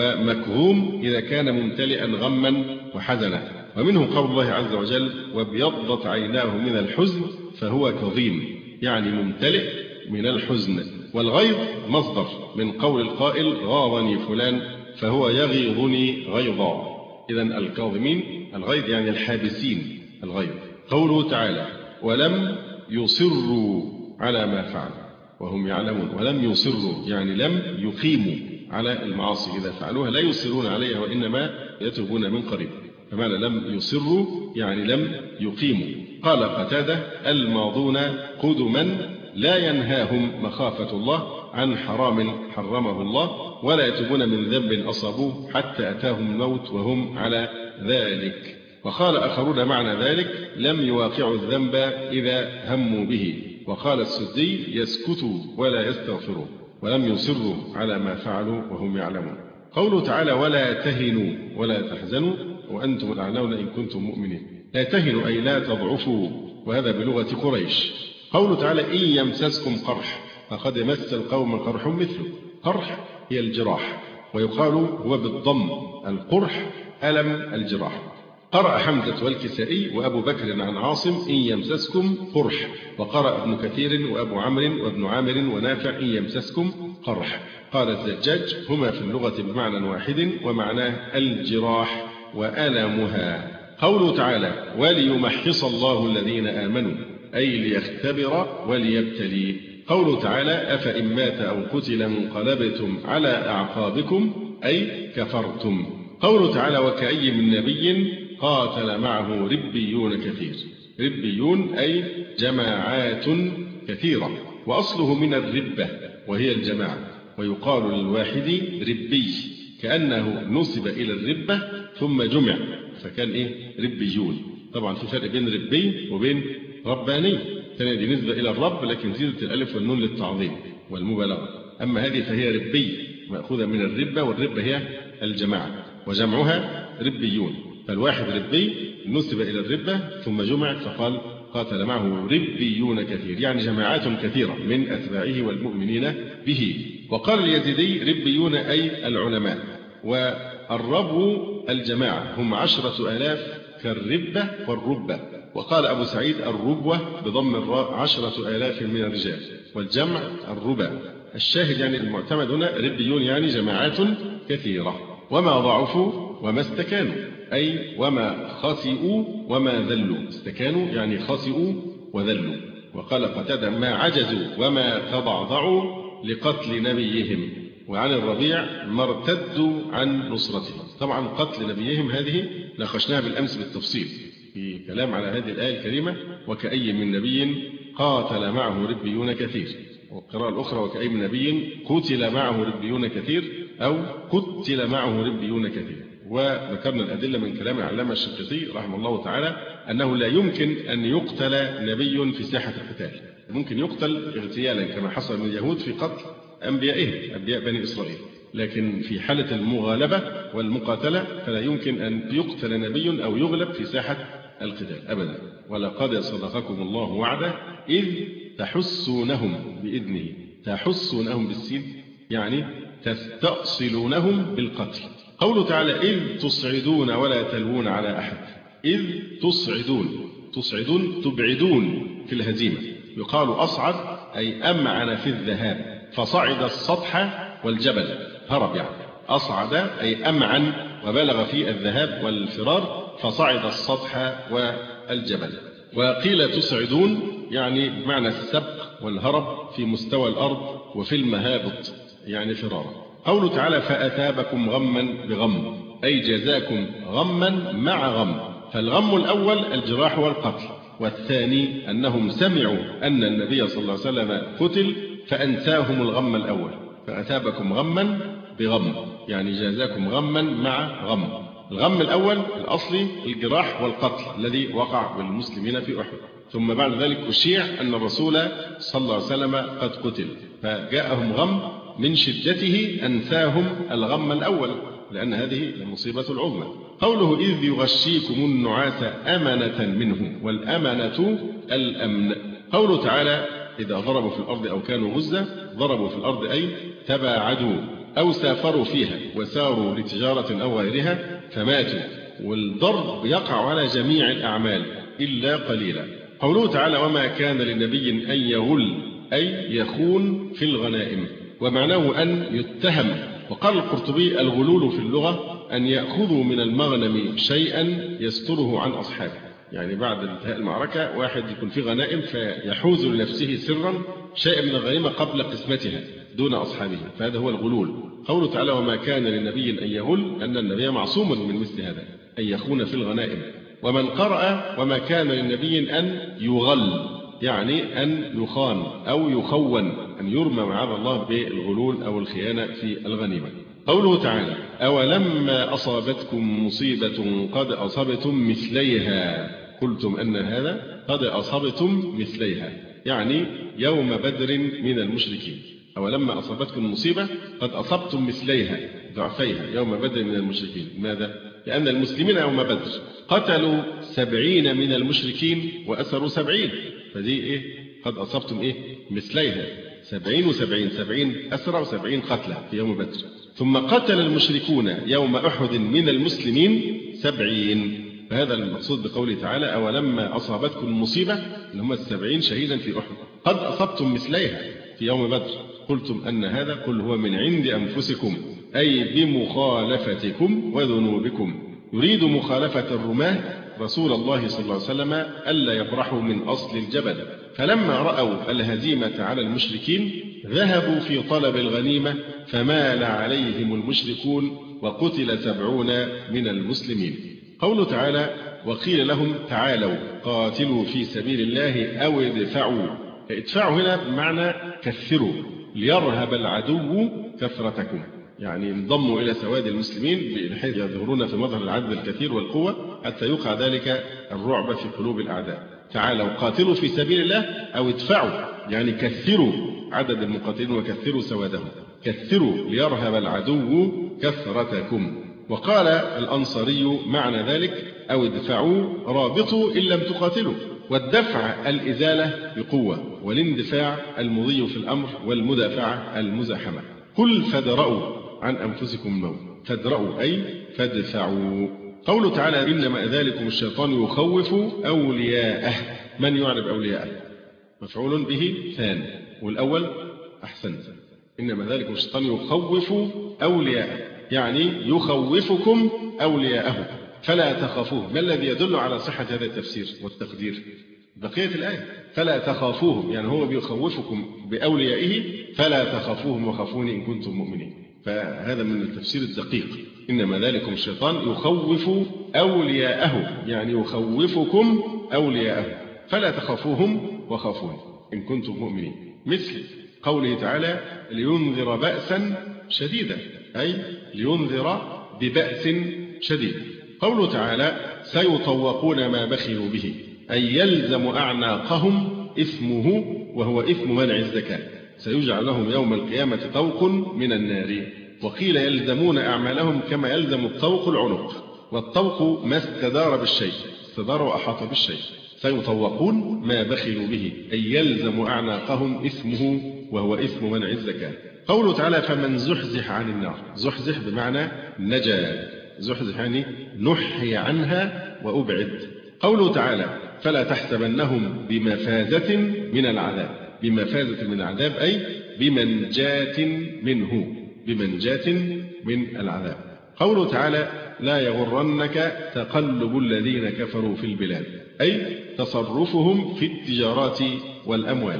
ومكظوم إذا كان ممتلئا غما وحزنا. ومنه قول الله عز وجل وابيضت عيناه من الحزن فهو كظيم، يعني ممتلئ من الحزن. والغيظ مصدر من قول القائل غاضني فلان فهو يغيظني غيظا. إذن الكاظمين الغيظ يعني الحابسين الغيظ. قوله تعالى ولم يصروا على ما فعلوا وهم يعلمون. ولم يصروا يعني لم يقيموا على المعاصي، إذا فعلوها لا يصرون عليها وإنما يتوبون من قريب. فمعنى لم يصروا يعني لم يقيموا. قال قتادة الماضون قدما لا ينهاهم مخافة الله عن حرام حرمه الله ولا يتوبون من ذنب أصابوه حتى أتاهم الموت وهم على ذلك. وقال آخرون معنى ذلك لم يواقعوا الذنب إذا هموا به. وقال السدي يسكتوا ولا يستغفروا ولم يصروا على ما فعلوا وهم يعلمون. قوله تعالى ولا تهنوا ولا تحزنوا وأنتم الأعلون إن كنتم مؤمنين. لا تهنوا أي لا تضعفوا، وهذا بلغة قريش. قوله تعالى إن يمسسكم قرح فقد مس القوم قرح مثله. قرح هي الجراح، ويقال هو بالضم القرح ألم الجراح. قرأ حمزة والكسائي وأبو بكر عن عاصم إن يمسسكم قرح، وقرأ ابن كثير وأبو عمرو وابن عامر ونافع إن يمسسكم قرح. قال الزجاج هما في اللغة بمعنى واحد ومعناه الجراح وألمها. قوله تعالى وليمحص الله الذين آمنوا أي ليختبر وليبتلي. قوله تعالى أفإن مات أو قتل انقلبتم على أعقابكم أي كفرتم. قوله تعالى وكأي من نبي قاتل معه ربيون كثير. ربيون أي جماعات كثيرة، وأصله من الربة وهي الجماعة، ويقال للواحد ربي كأنه نسب إلى الربة ثم جمع فكان إيه ربيون. طبعا في فرق بين ربي وبين رباني، ثانية دي نسبة إلى الرب لكن زيدت الألف والنون للتعظيم والمبالغة. أما هذه فهي ربي مأخوذة من الربة، والربة هي الجماعة وجمعها ربيون. فالواحد ربي نسب إلى الربة ثم جمع فقال قاتل معه ربيون كثير، يعني جماعات كثيرة من أتباعه والمؤمنين به. وقال اليزيدي ربيون أي العلماء، والرب الجماعة هم عشرة آلاف كالربة والربة. وقال أبو سعيد الربوة بضم الراء عشرة آلاف من الرجال، والجمع الربا. الشاهد يعني المعتمد هنا ربيون يعني جماعات كثيرة. وما ضعفوا وما استكانوا أي وما خسئوا وما ذلوا. استكانوا يعني خسئوا وذلوا. وقال قتادة ما عجزوا وما تضعضعوا لقتل نبيهم. وعن الربيع ما ارتدوا عن نصرته. طبعا قتل نبيهم هذه ناقشناها بالأمس بالتفصيل في كلام على هذه الآية الكريمة وكأي من نبي قاتل معه ربيون كثير. والقراءة الأخرى وكأي من نبي قتل معه ربيون كثير أو قتل معه ربيون كثير. وذكرنا الأدلة من كلام العلامة الشنقيطي رحمه الله تعالى أنه لا يمكن أن يقتل نبي في ساحة القتال. ممكن يقتل اغتيالا كما حصل من اليهود في قتل أنبيائهم أنبياء بني إسرائيل، لكن في حالة المغالبة والمقاتلة فلا يمكن أن يقتل نبي أو يغلب في ساحة القتال أبدا. ولقد صدقكم الله وعده إذ تحسونهم بإذنه. تحسونهم بالسين يعني تستأصلونهم بالقتل. قوله تعالى إذ تصعدون ولا تلوون على أحد. إذ تصعدون تصعدون تبعدون في الهزيمة. يقال أصعد أي أمعن في الذهاب، فصعد السطح والجبل هرب، يعني أصعد أي أمعن وبلغ في الذهاب والفرار فصعد السطح والجبل. وقيل تصعدون يعني بمعنى السبق والهرب في مستوى الأرض وفي المهابط يعني فرارا. قوله تعالى فأثابكم غما بغم أي جزاكم غما مع غم. فالغم الأول الجراح والقتل، والثاني أنهم سمعوا أن النبي صلى الله عليه وسلم قتل فأنساهم الغم الأول. فأثابكم غما بغم يعني جزاكم غما مع غم. الغم الأول الأصلي الجراح والقتل الذي وقع بالمسلمين في أحد، ثم بعد ذلك أشيع أن الرسول صلى الله عليه وسلم قد قتل فجاءهم غم من شدته أنساهم الغم الأول، لأن هذه المصيبة العظمى. قوله إذ يغشيكم النعاس أمنة منه، والأمنة الأمن. قوله تعالى إذا ضربوا في الأرض أو كانوا غزة، ضربوا في الأرض أي تباعدوا أو سافروا فيها وساروا لتجارة أو غيرها فماتوا. والضرب يقع على جميع الأعمال إلا قليلا. قوله تعالى وما كان لنبي أن يغل أي يخون في الغنائم، ومعناه أن يتهم. وقال القرطبي الغلول في اللغة أن يأخذوا من المغنم شيئا يستره عن أصحابه، يعني بعد انتهاء المعركة واحد يكون في غنائم فيحوز لنفسه سرا شيئا من الغنيمة قبل قسمتها دون أصحابه، فهذا هو الغلول. قوله تعالى وما كان لنبي أن يغل أن النبي معصوم من مثل هذا أن يخون في الغنائم. ومن قرأ وما كان للنبي أن يغل يعني أن يخان أو يخون، أن يرمى معاذ الله بالغلول أو الخيانة في الغنيمة. قوله تعالى أولما أصابتكم مصيبة قد أصبتم مثليها قلتم أن هذا قد أصبتم مثليها يعني يوم بدر من المشركين. أولما أصابتكم مصيبة قد أصبتم مثليها ضعفيها يوم بدر من المشركين. لماذا؟ لأن المسلمين يوم بدر قتلوا سبعين من المشركين وأسروا سبعين، فدي إيه؟ قد أصبتم إيه؟ مثليها، سبعين وسبعين، سبعين أسرى وسبعين قتلى في يوم بدر. ثم قتل المشركون يوم أحد من المسلمين سبعين، فهذا المقصود بقوله تعالى أولما أصابتكم مصيبة اللي هم السبعين شهيدا في أحد قد أصبتم مثليها في يوم بدر قلتم أن هذا قل هو من عند أنفسكم أي بمخالفتكم وذنوبكم. يريد مخالفة الرماة رسول الله صلى الله عليه وسلم ألا يبرحوا من أصل الجبل، فلما رأوا الهزيمة على المشركين ذهبوا في طلب الغنيمة فمال عليهم المشركون وقتل سبعون من المسلمين. قوله تعالى وقيل لهم تعالوا قاتلوا في سبيل الله أو ادفعوا. ادفعوا هنا بمعنى كثروا ليرهب العدو كثرتكم، يعني انضموا إلى سواد المسلمين بحيث يظهرون في مظهر العدد الكثير والقوة حتى يوقع ذلك الرعب في قلوب الأعداء. تعالوا قاتلوا في سبيل الله أو ادفعوا يعني كثروا عدد المقاتلين وكثروا سوادهم، كثروا ليرهب العدو كثرتكم. وقال الأنصاري معنى ذلك أو ادفعوا رابطوا إن لم تقاتلوا، والدفع الإزالة بقوة، والاندفاع المضي في الأمر، والمدافعة المزاحمة. قل فادرؤوا عن أنفسكم الموت، فادرؤوا أي فادفعوا. قوله تعالى إنما ذلكم الشيطان يخوف أولياءه. من يعرف أولياءه؟ مفعول به ثاني، والأول أحسنت إنما ذلكم الشيطان يخوف أولياءه يعني يخوفكم أولياءه فلا تخافوه. ما الذي يدل على صحة هذا التفسير والتقدير؟ بقية الآية فلا تخافوهم يعني هو بيخوفكم بأوليائه فلا تخافوهم وخافوني إن كنتم مؤمنين. فهذا من التفسير الدقيق. إنما ذلكم الشيطان يخوف أولياءه يعني يخوفكم أولياءه فلا تخافوهم وخافوني إن كنتم مؤمنين. مثل قوله تعالى لينذر بأسا شديدا أي لينذر ببأس شديد. قوله تعالى سيطوقون ما بخلوا به أي يلزم أعناقهم إثمه وهو إثم منع الزكاة، سيجعل لهم يوم القيامة طوق من النار. وقيل يلزمون أعمالهم كما يلزم الطوق العنق، والطوق ما استدار بالشيء، استدار وأحاط بالشيء. سيطوقون ما بخلوا به أي يلزم أعناقهم إثمه وهو إثم منع الزكاة. قوله تعالى فمن زحزح عن النار، زحزح بمعنى نجا، زحزح يعني نحي عنها وأبعد. قوله تعالى فلا تحسبنهم بمفازة من العذاب، بمفازة من العذاب أي بمنجاة منه، بمنجاة من العذاب. قوله تعالى لا يغرنك تقلب الذين كفروا في البلاد أي تصرفهم في التجارات والأموال.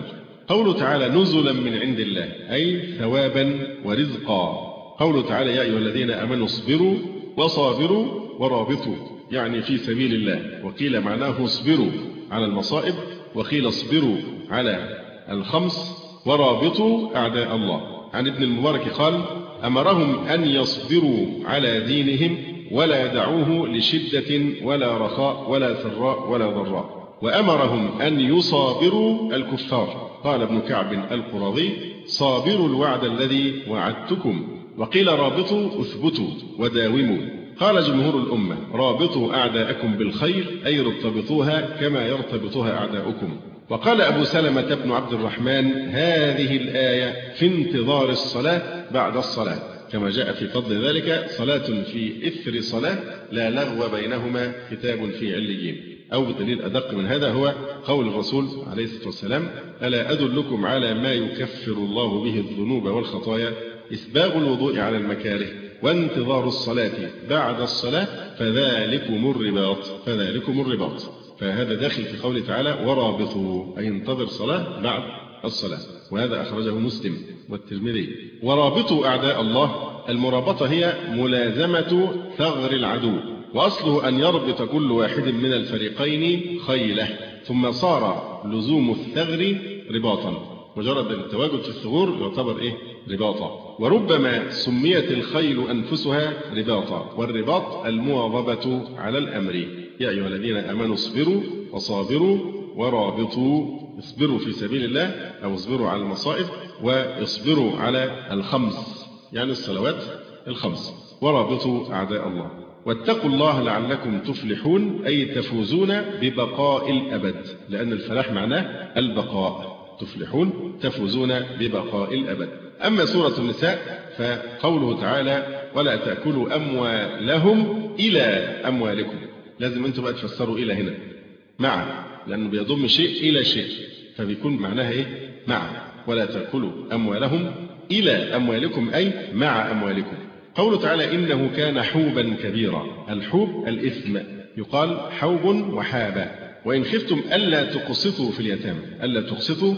قوله تعالى نزلا من عند الله أي ثوابا ورزقا. قوله تعالى يا أيها الذين آمنوا اصبروا وصابروا ورابطوا، يعني في سبيل الله. وقيل معناه اصبروا على المصائب، وقيل اصبروا على الخمس ورابطوا أعداء الله. عن ابن المبارك قال أمرهم أن يصبروا على دينهم ولا يدعوه لشدة ولا رخاء ولا سراء ولا ضراء، وأمرهم أن يصابروا الكفار. قال ابن كعب القرظي صابروا الوعد الذي وعدتكم. وقيل رابطوا اثبتوا وداوموا. قال جمهور الأمة رابطوا أعداءكم بالخير أي ارتبطوها كما يرتبطها أعداؤكم. وقال أبو سلمة بن عبد الرحمن هذه الآية في انتظار الصلاة بعد الصلاة، كما جاء في فضل ذلك صلاة في إثر صلاة لا لغو بينهما كتاب في عليين. أو بدليل أدق من هذا هو قول الرسول عليه الصلاة والسلام ألا أدلكم على ما يكفر الله به الذنوب والخطايا إسباغ الوضوء على المكاره وانتظار الصلاة بعد الصلاة فذلكم الرباط فذلكم الرباط. فهذا داخل في قوله تعالى ورابطوا أي انتظر صلاة بعد الصلاة، وهذا أخرجه مسلم والترمذي. ورابطوا أعداء الله، المرابطة هي ملازمة ثغر العدو، وأصله أن يربط كل واحد من الفريقين خيله، ثم صار لزوم الثغر رباطا. مجرد التواجد في الثغور يعتبر إيه؟ رباطا. وربما سميت الخيل أنفسها رباطا، والرباط المواظبة على الأمر. يا أيها الذين آمنوا اصبروا وصابروا ورابطوا. اصبروا في سبيل الله أو اصبروا على المصائب، واصبروا على الخمس يعني الصلوات الخمس، ورابطوا أعداء الله. واتقوا الله لعلكم تفلحون أي تفوزون ببقاء الأبد، لأن الفلاح معناه البقاء. تفلحون تفوزون ببقاء الأبد. أما سورة النساء فقوله تعالى ولا تأكلوا أموالهم إلى أموالكم. لازم أنتم بقى تفسروا إلى هنا مع، لأنه بيضم شيء إلى شيء، فبيكون معناها إيه؟ مع. ولا تأكلوا أموالهم إلى أموالكم أي مع أموالكم. قوله تعالى إنه كان حوبا كبيرا. الحوب الإثم، يقال حوب وحابة. وإن خفتم ألا تقسطوا في اليتامى، ألا تقسطوا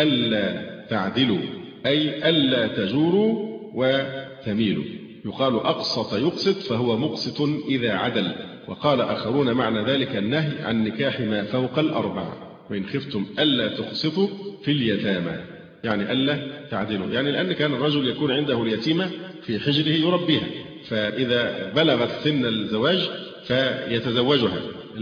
ألا تعدلوا أي ألا تجوروا وتميلوا. يقال أقسط يقسط فهو مقسط إذا عدل. وقال آخرون معنى ذلك النهي عن نكاح ما فوق الأربع. وإن خفتم ألا تقسطوا في اليتامى يعني ألا تعدلوا، يعني لأن كان الرجل يكون عنده اليتيمة في حجره يربيها، فإذا بلغت سن الزواج فيتزوجها،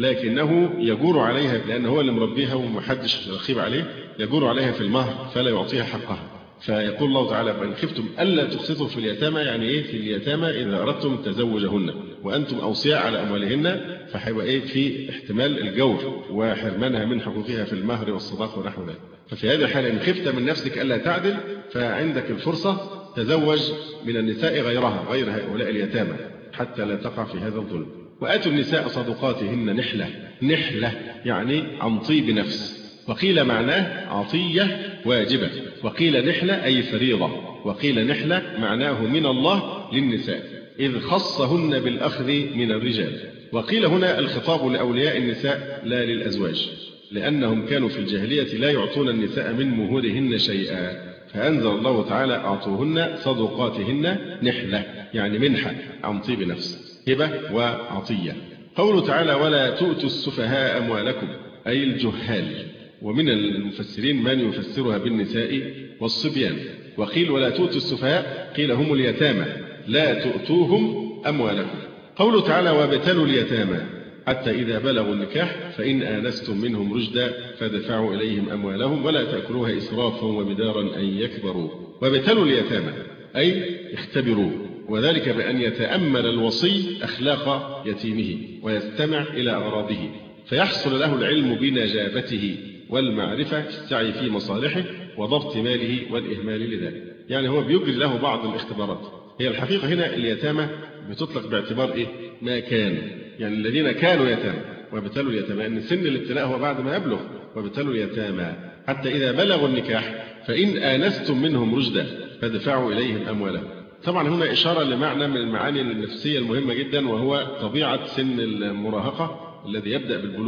لكنه يجور عليها لأنه هو اللي مربيها ومحدش رقيب عليه، يجور عليها في المهر فلا يعطيها حقها. فيقول الله تعالى وإن خفتم ألا تقسطوا في اليتامى، يعني إيه في اليتامى إذا أردتم تزوجهن وأنتم أوصياء على أموالهن، فحيبقى إيه في احتمال الجور وحرمانها من حقوقها في المهر والصداق ونحو ذلك. ففي هذه الحالة إن خفت من نفسك ألا تعدل فعندك الفرصة تزوج من النساء غيرها غير هؤلاء اليتامى حتى لا تقع في هذا الظلم. وآتوا النساء صدقاتهن نحلة. نحلة يعني عن طيب نفس، وقيل معناه عطية واجبة، وقيل نحلة أي فريضة، وقيل نحلة معناه من الله للنساء إذ خصهن بالأخذ من الرجال. وقيل هنا الخطاب لأولياء النساء لا للأزواج، لأنهم كانوا في الجاهلية لا يعطون النساء من مهورهن شيئا، فأنزل الله تعالى أعطوهن صدقاتهن نحلة يعني منحة عن طيب نفس، هبة وعطية. قوله تعالى ولا تؤتوا السفهاء أموالكم أي الجهال. ومن المفسرين من يفسرها بالنساء والصبيان. وقيل ولا تؤتوا السفهاء قيل هم اليتامى لا تؤتوهم أموالكم. قوله تعالى وابتلوا اليتامى حتى إذا بلغوا النكاح فإن آنستم منهم رشدا فدفعوا إليهم أموالهم ولا تأكلوها إسرافا وبدارا أن يكبروا. وابتلوا اليتامى أي اختبروا، وذلك بأن يتأمل الوصي أخلاق يتيمه ويستمع إلى أغراضه فيحصل له العلم بنجابته والمعرفة في السعي في مصالحه وضبط ماله والإهمال لذلك. يعني هو بيجري له بعض الاختبارات. هي الحقيقة هنا اليتامى بتطلق باعتبار إيه؟ ما كان، يعني الذين كانوا يتامى. وابتلوا اليتامى أن سن الابتلاء هو بعد ما يبلغ. وابتلوا اليتامى حتى إذا بلغوا النكاح فإن آنستم منهم رشدا فادفعوا إليهم أموالهم. طبعا هنا إشارة لمعنى من المعاني النفسية المهمة جدا، وهو طبيعة سن المراهقة الذي يبدأ بالبلوغ.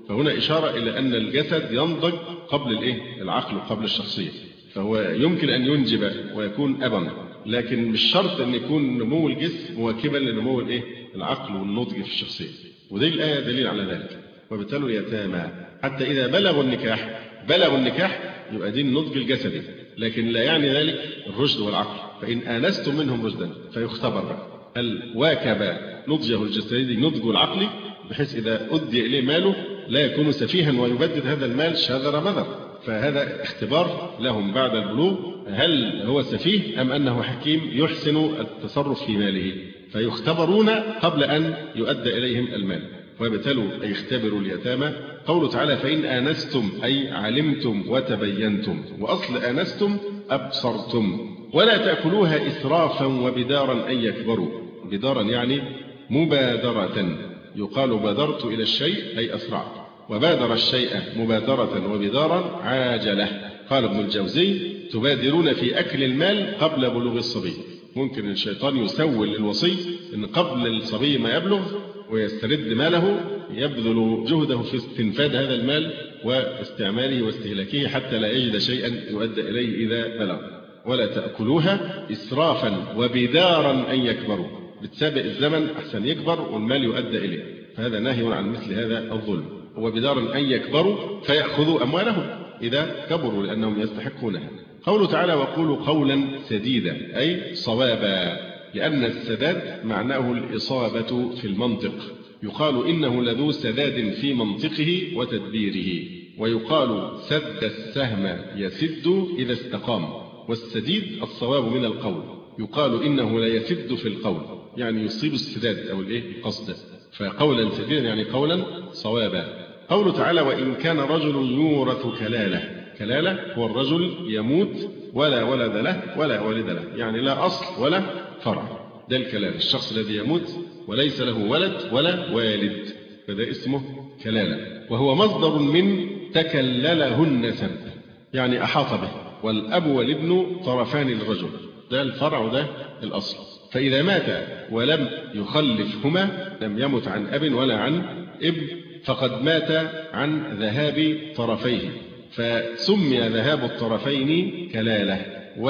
فهنا إشارة إلى أن الجسد ينضج قبل الإيه؟ العقل وقبل الشخصية، فهو يمكن أن ينجب ويكون أبا، لكن مش شرط أن يكون نمو الجسم مواكبا لنمو الإيه؟ العقل والنضج في الشخصية، ودي الآية دليل على ذلك. وابتلوا اليتامى حتى إذا بلغوا النكاح، بلغوا النكاح يبقى دي النضج الجسدي، لكن لا يعني ذلك الرشد والعقل. فإن آنستم منهم رشدا فيختبر هل واكب نضجه الجسدي نضجه العقلي، بحيث إذا أدي إليه ماله لا يكون سفيها ويبدد هذا المال شذر مذر. فهذا اختبار لهم بعد البلوغ، هل هو سفيه أم أنه حكيم يحسن التصرف في ماله، فيختبرون قبل أن يؤدى إليهم المال. وابتلوا أي اختبروا اليتامى. قوله تعالى فإن آنستم أي علمتم وتبينتم، وأصل آنستم أبصرتم، ولا تأكلوها إسرافا وبدارا أن يكبروا. بدارا يعني مبادرة، يقال بادرت إلى الشيء أي أسرع، وبادر الشيء مبادرة وبدارا عاجلة. قال ابن الجوزي تبادرون في أكل المال قبل بلوغ الصبي. ممكن الشيطان يسول للوصي أن قبل الصبي ما يبلغ ويسترد ماله يبذل جهده في استنفاد هذا المال واستعماله واستهلاكه حتى لا يجد شيئا يؤدى إليه إذا بلغ. ولا تأكلوها إسرافا وبدارا أن يكبروا، بتسابق الزمن أحسن يكبر والمال يؤدى إليه، فهذا نهي عن مثل هذا الظلم. وبدارا أن يكبروا فيأخذوا أموالهم إذا كبروا لأنهم يستحقونها. قوله تعالى وقولوا قولا سديدا أي صوابا، لأن السداد معناه الإصابة في المنطق، يقال إنه لذو سداد في منطقه وتدبيره، ويقال سد السهم يسد إذا استقام، والسديد الصواب من القول، يقال إنه لا يسد في القول يعني يصيب السداد أو الإيه القصد، فقولا سديدا يعني قولا صوابا. قوله تعالى وإن كان رجل يورث كلالة، كلالة هو الرجل يموت ولا ولد له ولا والد له، يعني لا أصل ولا فرع، ده الكلالة، الشخص الذي يموت وليس له ولد ولا والد، فده اسمه كلالة. وهو مصدر من تكلله النسب يعني أحاط به، والأب والابن طرفان للرجل، ده الفرع وده الأصل. فإذا مات ولم يخلفهما لم يمت عن أب ولا عن ابن، فقد مات عن ذهاب طرفيه، فسمي ذهاب الطرفين كلالة،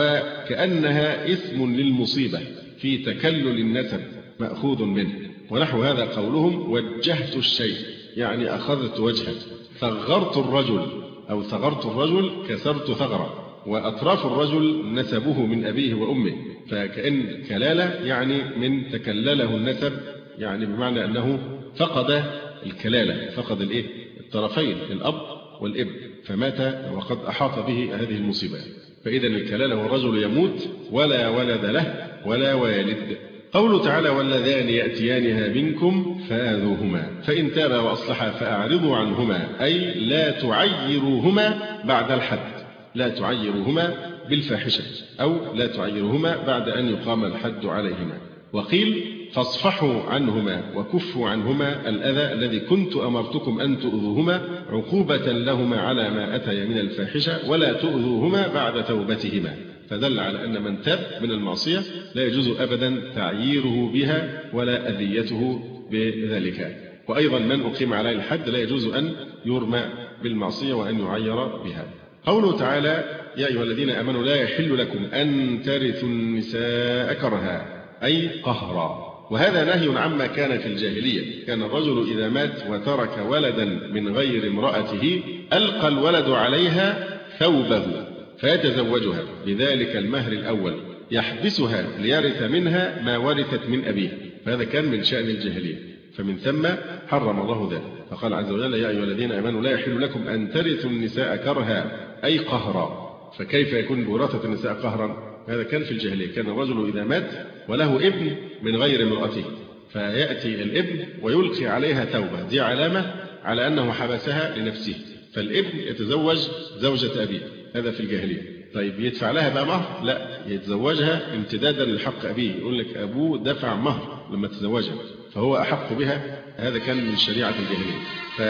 وكأنها اسم للمصيبة في تكلل النسب مأخوذ منه. ونحو هذا قولهم وجهت الشيء يعني أخذت وجهه، ثغرت الرجل أو ثغرت الرجل كسرت ثغرة، وأطراف الرجل نسبه من أبيه وأمه، فكأن كلالة يعني من تكلله النسب، يعني بمعنى أنه فقد الكلالة، فقد الإيه الطرفين الأب والابن، فمات وقد أحاط به هذه المصيبة. فإذا الكلالة هو الرجل يموت ولا ولد له ولا والد. قوله تعالى واللذان يأتيانها منكم فآذوهما فإن تابا وأصلحا فأعرضوا عنهما، أي لا تعيروهما بعد الحد، لا تعيروهما بالفاحشة أو لا تعيروهما بعد أن يقام الحد عليهما. وقيل فاصفحوا عنهما وكفوا عنهما الأذى الذي كنت أمرتكم أن تؤذوهما عقوبة لهما على ما أتي من الفاحشة، ولا تؤذوهما بعد توبتهما، فدل على أن من تاب من المعصية لا يجوز أبدا تعييره بها ولا أذيته بذلك. وأيضا من أقيم عليه الحد لا يجوز أن يرمى بالمعصية وأن يعير بها. قوله تعالى يا أيها الذين آمنوا لا يحل لكم أن ترثوا النساء كرها أي قهرا، وهذا نهي عما كان في الجاهلية. كان الرجل إذا مات وترك ولدا من غير امرأته ألقى الولد عليها ثوبه فيتزوجها بذلك المهر الأول يحبسها ليرث منها ما ورثت من أبيه، فهذا كان من شأن الجاهلية، فمن ثم حرم الله ذلك. فقال عز وجل يا أيها الذين آمنوا لا يحل لكم أن ترثوا النساء كرها أي قهرا. فكيف يكون بوراثة النساء قهرا؟ هذا كان في الجاهلية. كان الرجل إذا مات وله ابن من غير امرأته فيأتي الابن ويلقي عليها ثوبة، دي علامة على أنه حبسها لنفسه، فالابن يتزوج زوجة أبيه، هذا في الجاهلية. طيب يدفع لها بقى مهر؟ لا، يتزوجها امتدادا لحق أبيه، يقول لك أبوه دفع مهر لما تزوجها فهو أحق بها، هذا كان من شريعة الجاهلية.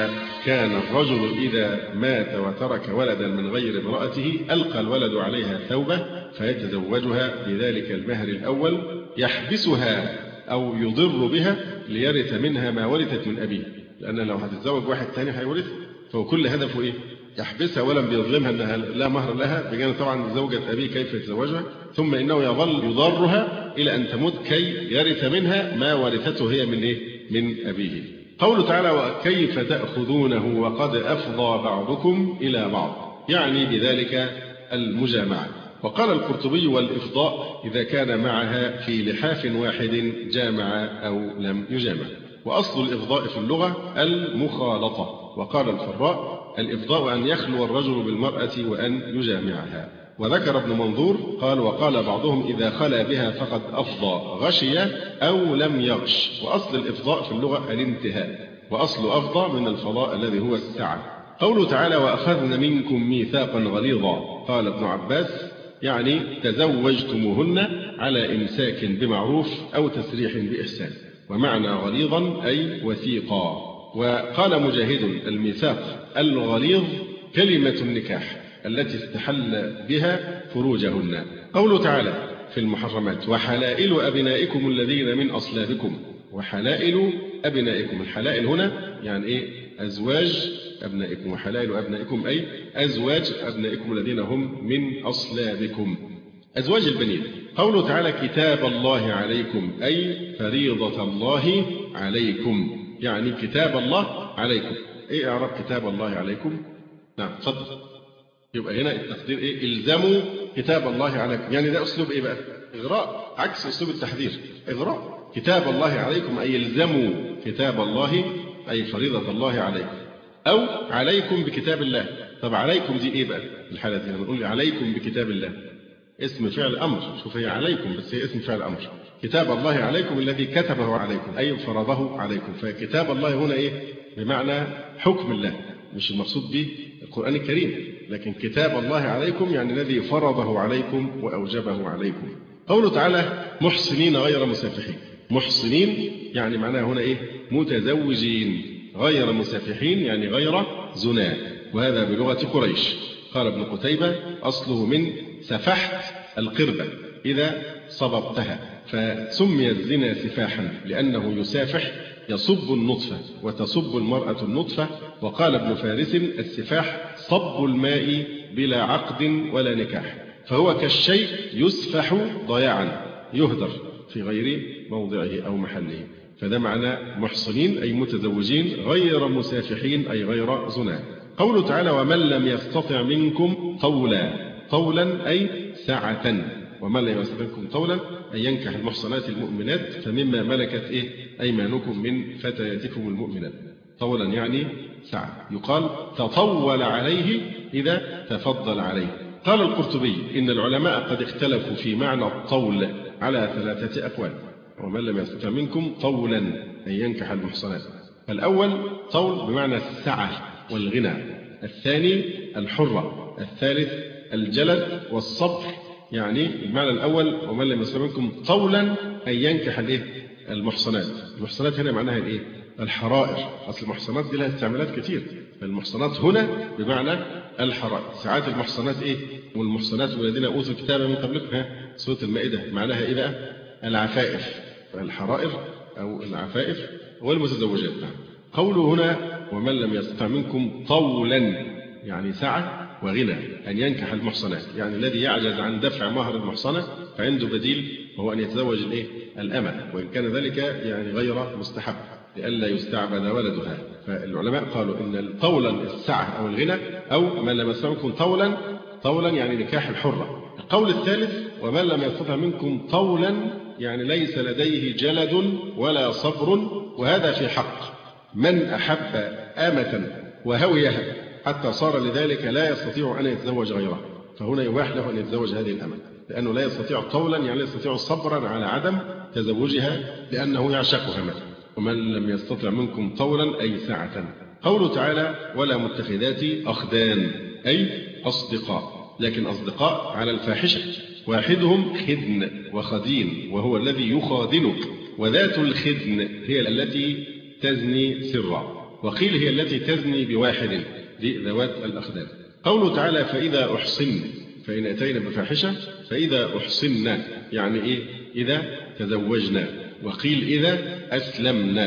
فكان الرجل إذا مات وترك ولدا من غير امرأته ألقى الولد عليها ثوبة فيتزوجها بذلك المهر الأول يحبسها أو يضر بها ليرث منها ما ورثت من أبيه، لأن لو هتتزوج واحد تاني هيورثها، فهو كل هدفه إيه؟ يحبسها ولم بيظلمها أنها لا مهر لها، بجانب طبعا زوجة أبيه كيف يتزوجها، ثم إنه يظل يضرها إلى أن تموت كي يرث منها ما ورثته هي من إيه؟ من أبيه. قوله تعالى: وكيف تأخذونه وقد أفضى بعضكم إلى بعض، يعني بذلك المجامعة. وقال القرطبي: والإفضاء إذا كان معها في لحاف واحد جامع أو لم يجامع. وأصل الإفضاء في اللغة المخالطة. وقال الفراء: الإفضاء أن يخلو الرجل بالمرأة وأن يجامعها. وذكر ابن منظور قال: وقال بعضهم إذا خلا بها فقد أفضى غشي أو لم يغش. وأصل الإفضاء في اللغة الانتهاء، وأصل أفضى من الفضاء الذي هو السعة. قوله تعالى: وأخذن منكم ميثاقا غليظا. قال ابن عباس: يعني تزوجتموهن على إمساك بمعروف أو تسريح بإحسان. ومعنى غليظا أي وثيقا. وقال مجاهد: الميثاق الغليظ كلمة النكاح التي استحل بها فروجهن. قوله تعالى في المحرمات: وحلائل أبنائكم الذين من أصلابكم. وحلائل أبنائكم، الحلائل هنا يعني إيه؟ أزواج أبنائكم. وحلائل أبنائكم أي أزواج أبنائكم الذين هم من أصلابكم، أزواج البنين. قوله تعالى: كتاب الله عليكم أي فريضة الله عليكم، يعني كتاب الله عليكم. إيه إعراب كتاب الله عليكم؟ نعم تفضل. يبقى هنا التقدير إيه؟ إلزموا كتاب الله عليكم. يعني ده أسلوب إيه بقى؟ إغراء، عكس أسلوب التحذير، إغراء. كتاب الله عليكم أي إلزموا كتاب الله أي فريضة الله عليكم، أو عليكم بكتاب الله. طب عليكم دي إيه بقى؟ الحالة دي هنقول عليكم بكتاب الله، اسم فعل أمر. شوف هي عليكم بس هي اسم فعل أمر. كتاب الله عليكم الذي كتبه عليكم أي فرضه عليكم. فكتاب الله هنا إيه؟ بمعنى حكم الله، مش المقصود به القرآن الكريم، لكن كتاب الله عليكم يعني الذي فرضه عليكم وأوجبه عليكم. قوله تعالى: محصنين غير مسافحين. محصنين يعني معناها هنا إيه؟ متزوجين، غير مسافحين يعني غير زنا، وهذا بلغة قريش. قال ابن قتيبة: أصله من سفحت القربة إذا صببتها، فسمي الزنا سفاحا لأنه يسافح، يصب النطفة وتصب المرأة النطفة. وقال ابن فارس: السفاح صب الماء بلا عقد ولا نكاح، فهو كالشيء يسفح ضياعا، يهدر في غير موضعه أو محله. فده معنى محصنين أي متزوجين غير مسافحين أي غير زنا. قوله تعالى: ومن لم يستطع منكم طولا. طولا أي سعة. ومن لم يستطع منكم طولا أي ينكح المحصنات المؤمنات فمما ملكت إيه؟ أيمانكم من فتياتكم المؤمنات. طولا يعني سعة. يقال تطول عليه إذا تفضل عليه. قال القرطبي: إن العلماء قد اختلفوا في معنى الطول على ثلاثة أقوال. ومن لم يستطع منكم طولا أن ينكح المحصنات. الأول طول بمعنى السعة والغنى، الثاني الحرة، الثالث الجلد والصبر. يعني المعنى الأول ومن لم يستطع منكم طولا أن ينكح الإيه؟ المحصنات. المحصنات هنا معناها الإيه؟ الحرائر. أصل المحصنات دي لها استعمالات كتير. المحصنات هنا بمعنى الحرائر. ساعات المحصنات إيه؟ والمحصنات والذين أوتوا الكتاب من قبلكم، ها سورة المائدة معناها إيه بقى؟ العفائف. الحرائر أو العفائف والمتزوجات. قوله هنا ومن لم يستطع منكم طولا يعني سعة وغنى أن ينكح المحصنات، يعني الذي يعجز عن دفع مهر المحصنة فعنده بديل وهو أن يتزوج الإيه؟ الأمة، وإن كان ذلك يعني غير مستحب لئلا يستعبد ولدها. فالعلماء قالوا إن طولا السعة أو الغنى، أو من لم يستطع منكم طولا، طولا يعني نكاح الحرة. القول الثالث ومن لم يستطع منكم طولا يعني ليس لديه جلد ولا صبر، وهذا في حق من أحب آمة وهويها حتى صار لذلك لا يستطيع أن يتزوج غيرها، فهنا يباح له أن يتزوج هذه الأمة، لأنه لا يستطيع طولا يعني لا يستطيع صبرا على عدم تزوجها لأنه يعشقها مثلا. ومن لم يستطع منكم طولا أي سعة. قوله تعالى ولا متخذات أخدان أي أصدقاء، لكن أصدقاء على الفاحشة، واحدهم خدن وخدين وهو الذي يخادنك، وذات الخدن هي التي تزني سرا، وقيل هي التي تزني بواحد، دي ذوات الأخدان. قوله تعالى فإذا أحصن، فإن أتينا بفاحشة فإذا أحصن يعني إيه؟ إذا تزوجنا. وقيل إذا أسلمنا،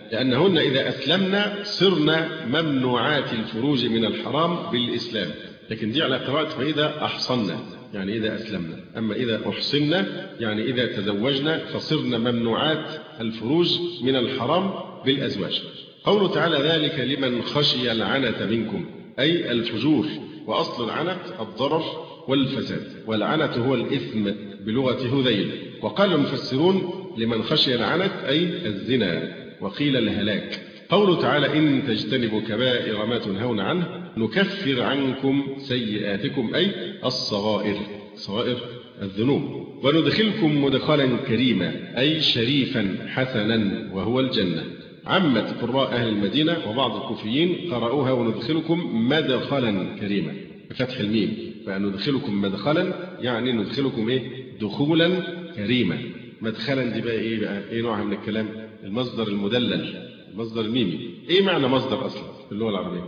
لأنهن إذا أسلمنا صرنا ممنوعات الفروج من الحرام بالإسلام. لكن دي على قراءة فإذا أحصنا، يعني إذا أسلمنا. أما إذا أحصنا يعني إذا تزوجنا فصرنا ممنوعات الفروج من الحرام بالأزواج. قوله تعالى ذلك لمن خشي العنة منكم، أي الفجور. وأصل العنة الضرر والفساد، والعنة هو الإثم بلغة هذيل. وقال المفسرون لمن خشي العنة أي الزنا، وقيل الهلاك. قوله تعالى إن تجتنبوا كبائر ما تنهون عنه نكفر عنكم سيئاتكم، أي الصغائر، صغائر الذنوب، وندخلكم مدخلا كريما، أي شريفا حسنا وهو الجنة. عامة قراء أهل المدينة وبعض الكوفيين قرأوها وندخلكم مدخلا كريما بفتح الميم، فندخلكم مدخلا يعني ندخلكم إيه؟ دخولا كريما. مدخلا دي بقى إيه بقى؟ إيه نوعها من الكلام؟ المصدر المدلل، المصدر الميمي. إيه معنى مصدر أصلا في اللغة العربية؟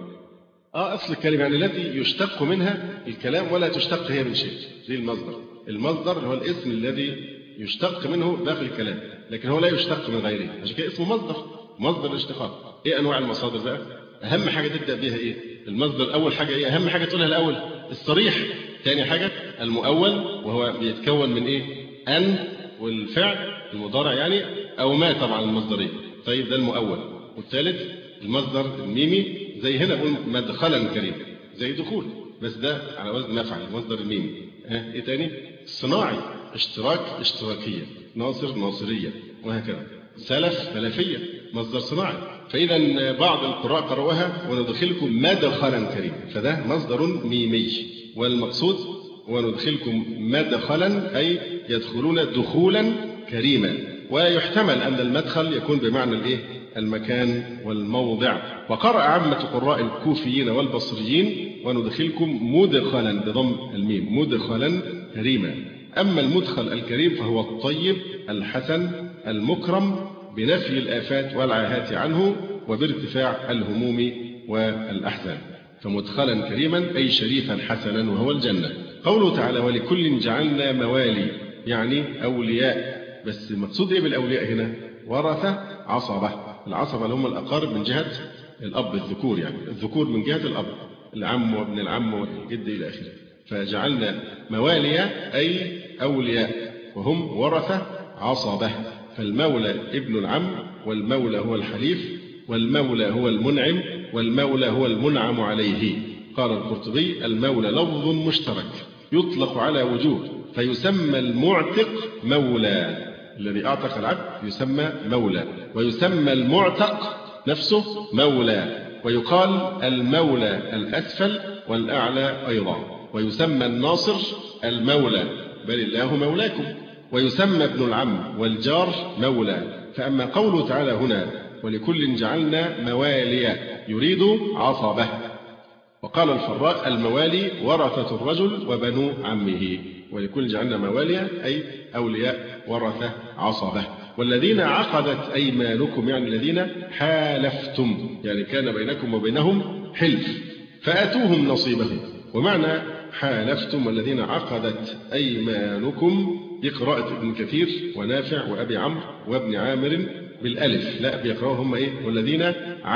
آه أصل الكلمة يعني التي يشتق منها الكلام ولا تشتق هي من شيء، دي المصدر. المصدر هو الاسم الذي يشتق منه داخل الكلام، لكن هو لا يشتق من غيره، عشان كده اسمه مصدر، مصدر الاشتقاق. إيه أنواع المصادر بقى؟ أهم حاجة تبدأ بها إيه؟ المصدر أول حاجة إيه؟ أهم حاجة تقولها الأول الصريح. ثاني حاجة المؤول، وهو بيتكون من إيه؟ أن والفعل المضارع يعني، أو ما طبعا المصدرية. طيب ده المؤول. والثالث المصدر الميمي، زي هنا بقول مدخلا كريم، زي دخول، بس ده على وزن مفعل، المصدر الميمي. ها إيه تاني؟ الصناعي، اشتراك اشتراكية، ناصر ناصرية، وهكذا. سلف سلفية، مصدر صناعي. فإذا بعض القراء قرأوها وندخلكم مدخلا كريما، فده مصدر ميمي، والمقصود وندخلكم مدخلا أي يدخلون دخولا كريما. ويحتمل أن المدخل يكون بمعنى الإيه؟ المكان والموضع. وقرأ عامة قراء الكوفيين والبصريين وندخلكم مدخلا بضم الميم، مدخلا كريما. أما المدخل الكريم فهو الطيب الحسن المكرم بنفي الآفات والعاهات عنه وبارتفاع الهموم والأحزان. فمدخلا كريما أي شريفا حسنا وهو الجنة. قوله تعالى ولكل جعلنا موالي يعني أولياء، بس المقصود إيه بالأولياء هنا؟ ورثة عصبة. العصبة اللي هم الأقارب من جهة الأب، الذكور يعني، الذكور من جهة الأب، العم وابن العم والجد إلى آخره. فجعلنا موالي أي أولياء، وهم ورثة عصبة. فالمولى ابن العم، والمولى هو الحليف، والمولى هو المنعم، والمولى هو المنعم عليه. قال القرطبي المولى لفظ مشترك يطلق على وجوه، فيسمى المعتق مولى، الذي أعتق العبد يسمى مولى، ويسمى المعتق نفسه مولى، ويقال المولى الأسفل والأعلى أيضا، ويسمى الناصر المولى بل الله مولاكم، ويسمى ابن العم والجار مولى. فأما قوله تعالى هنا ولكل جعلنا موالي يريد عصبة. وقال الفراء الموالي ورثة الرجل وبنو عمه، ولكل جعلنا موالي أي أولياء ورثة عصبة. والذين عقدت أيمانكم يعني الذين حالفتم، يعني كان بينكم وبينهم حلف، فآتوهم نصيبهم. ومعنى حالفتم والذين عقدت أيمانكم بقراءة ابن كثير ونافع وأبي عمرو وابن عامر بالألف، لا بيقرأوا هم إيه؟ والذين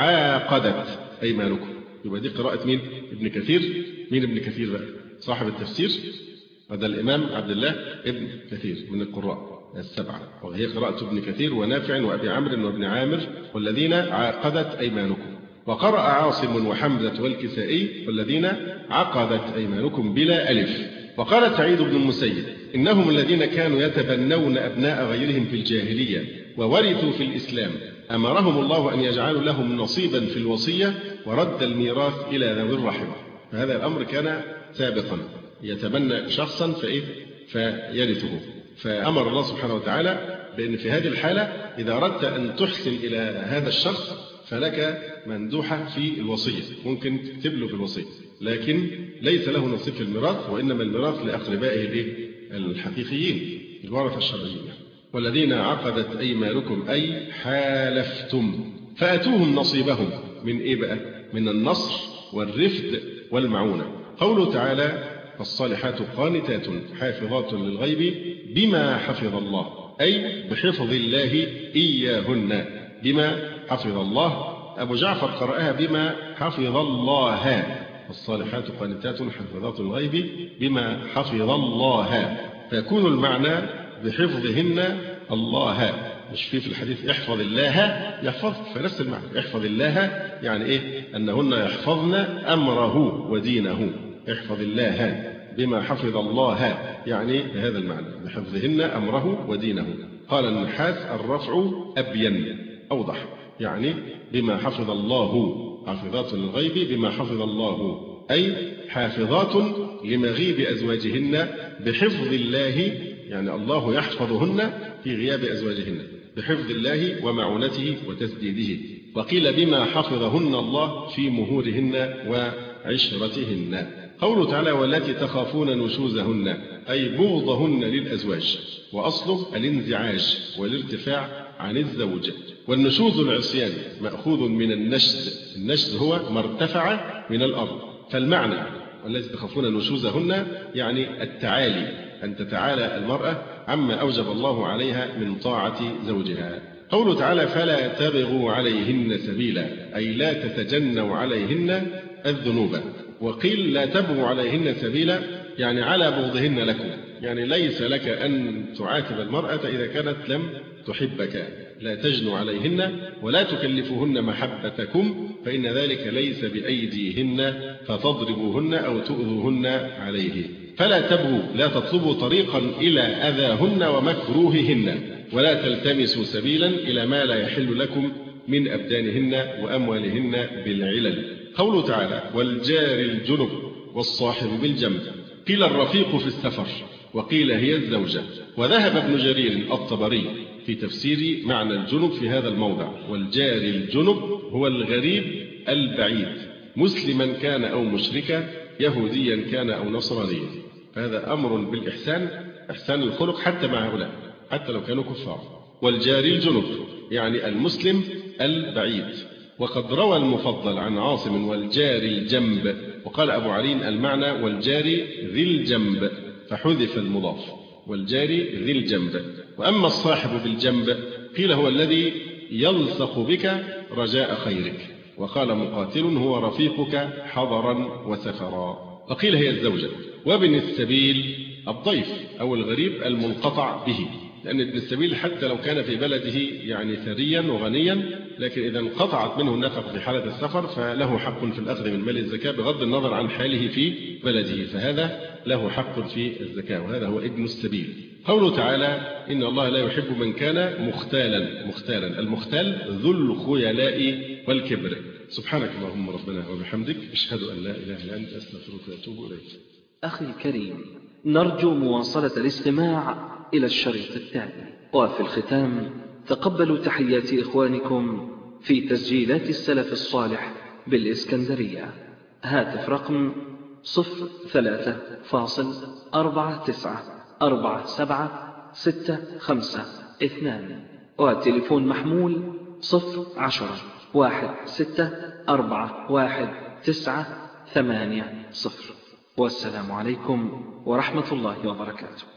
عاقدت أيمانكم. يبقى دي قراءة مين؟ ابن كثير. مين ابن كثير بقى؟ صاحب التفسير، هذا الإمام عبد الله ابن كثير من القراء السبعة، وهي قراءة ابن كثير ونافع وأبي عمرو وابن عامر والذين عاقدت أيمانكم. وقرأ عاصم وحمزة والكسائي والذين عقدت أيمانكم بلا ألف. وقال سعيد بن المسيب إنهم الذين كانوا يتبنون أبناء غيرهم في الجاهلية وورثوا في الإسلام، أمرهم الله أن يجعلوا لهم نصيبا في الوصية ورد الميراث إلى ذوي الرحم. فهذا الأمر كان سابقا، يتبنى شخصا فإيه؟ فيرثه. فأمر الله سبحانه وتعالى بأن في هذه الحالة إذا أردت أن تحسن إلى هذا الشخص فلك مندوحة في الوصية، ممكن تكتب له في الوصية، لكن ليس له نصيب في الميراث، وإنما الميراث لأقربائه الحقيقيين الورثة الشرعيين. والذين عقدت أيمانكم أي حالفتم فأتوهم نصيبهم من إيه بقى؟ من النصر والرفد والمعونة. قوله تعالى فالصالحات قانتات حافظات للغيب بما حفظ الله، أي بحفظ الله إياهن، بما حفظ الله. أبو جعفر قرأها بما حفظ الله، الصالحات قانتات حافظات الغيب بما حفظ الله، فيكون المعنى بحفظهن الله. مش في في الحديث احفظ الله يحفظ، فنفس المعنى احفظ الله يعني إيه؟ أنهن يحفظن أمره ودينه. احفظ الله بما حفظ الله يعني بهذا المعنى، بحفظهن أمره ودينه. قال النحاس الرفع أبين أوضح، يعني بما حفظ الله، حافظات للغيب بما حفظ الله، أي حافظات لمغيب أزواجهن بحفظ الله، يعني الله يحفظهن في غياب أزواجهن بحفظ الله ومعونته وتسديده. وقيل بما حفظهن الله في مهورهن وعشرتهن. قوله تعالى والتي تخافون نشوزهن أي بغضهن للأزواج، وأصله الانزعاج والارتفاع عن الزوج. والنشوز العصيان مأخوذ من النشز، النشز هو ما ارتفع من الأرض. فالمعنى والتي تخافون نشوزهن يعني التعالي، أن تتعالى المرأة عما أوجب الله عليها من طاعة زوجها. قوله تعالى فلا تبغوا عليهن سبيلا أي لا تتجنوا عليهن الذنوب. وقيل لا تبغوا عليهن سبيلا يعني على بغضهن لكم، يعني ليس لك أن تعاتب المرأة إذا كانت لم تحبك، لا تجنوا عليهن ولا تكلفوهن محبتكم، فإن ذلك ليس بأيديهن فتضربوهن أو تؤذوهن عليه. فلا تبغوا لا تطلبوا طريقا إلى أذاهن ومكروههن، ولا تلتمسوا سبيلا إلى ما لا يحل لكم من أبدانهن وأموالهن بالعلل. قوله تعالى والجار الجنب والصاحب بالجنب، قيل الرفيق في السفر وقيل هي الزوجة. وذهب ابن جرير الطبري في تفسير معنى الجنب في هذا الموضع، والجار الجنب هو الغريب البعيد، مسلما كان أو مشركا، يهوديا كان أو نصرانيا. فهذا أمر بالإحسان، إحسان الخلق حتى مع هؤلاء حتى لو كانوا كفار. والجار الجنب يعني المسلم البعيد. وقد روى المفضل عن عاصم والجار الجنب، وقال أبو علي المعنى والجار ذي الجنب فحذف المضاف، والجار ذي الجنب. وأما الصاحب بالجنب قيل هو الذي يلصق بك رجاء خيرك، وقال مقاتل هو رفيقك حضرا وسفرا. وقيل هي الزوجة. وابن السبيل الضيف أو الغريب المنقطع به، لأن ابن السبيل حتى لو كان في بلده يعني ثريا وغنيا، لكن إذا انقطعت منه النفقة في حالة السفر فله حق في الأخذ من مال الزكاة بغض النظر عن حاله في بلده، فهذا له حق في الزكاة، وهذا هو ابن السبيل. قوله تعالى إن الله لا يحب من كان مختالا. مختالا المختال ذو الخيلاء والكبر. سبحانك اللهم ربنا وبحمدك أشهد أن لا إله إلا أنت أستغفرك وأتوب إليك. أخي الكريم، نرجو مواصلة الاستماع إلى الشريط التالي. وفي الختام تقبلوا تحيات إخوانكم في تسجيلات السلف الصالح بالإسكندرية. هاتف رقم صفر ثلاثة فاصل أربعة تسعة أربعة سبعة ستة خمسة اثنان، وتليفون محمول صفر عشرة واحد ستة أربعة واحد تسعة ثمانية صفر. والسلام عليكم ورحمة الله وبركاته.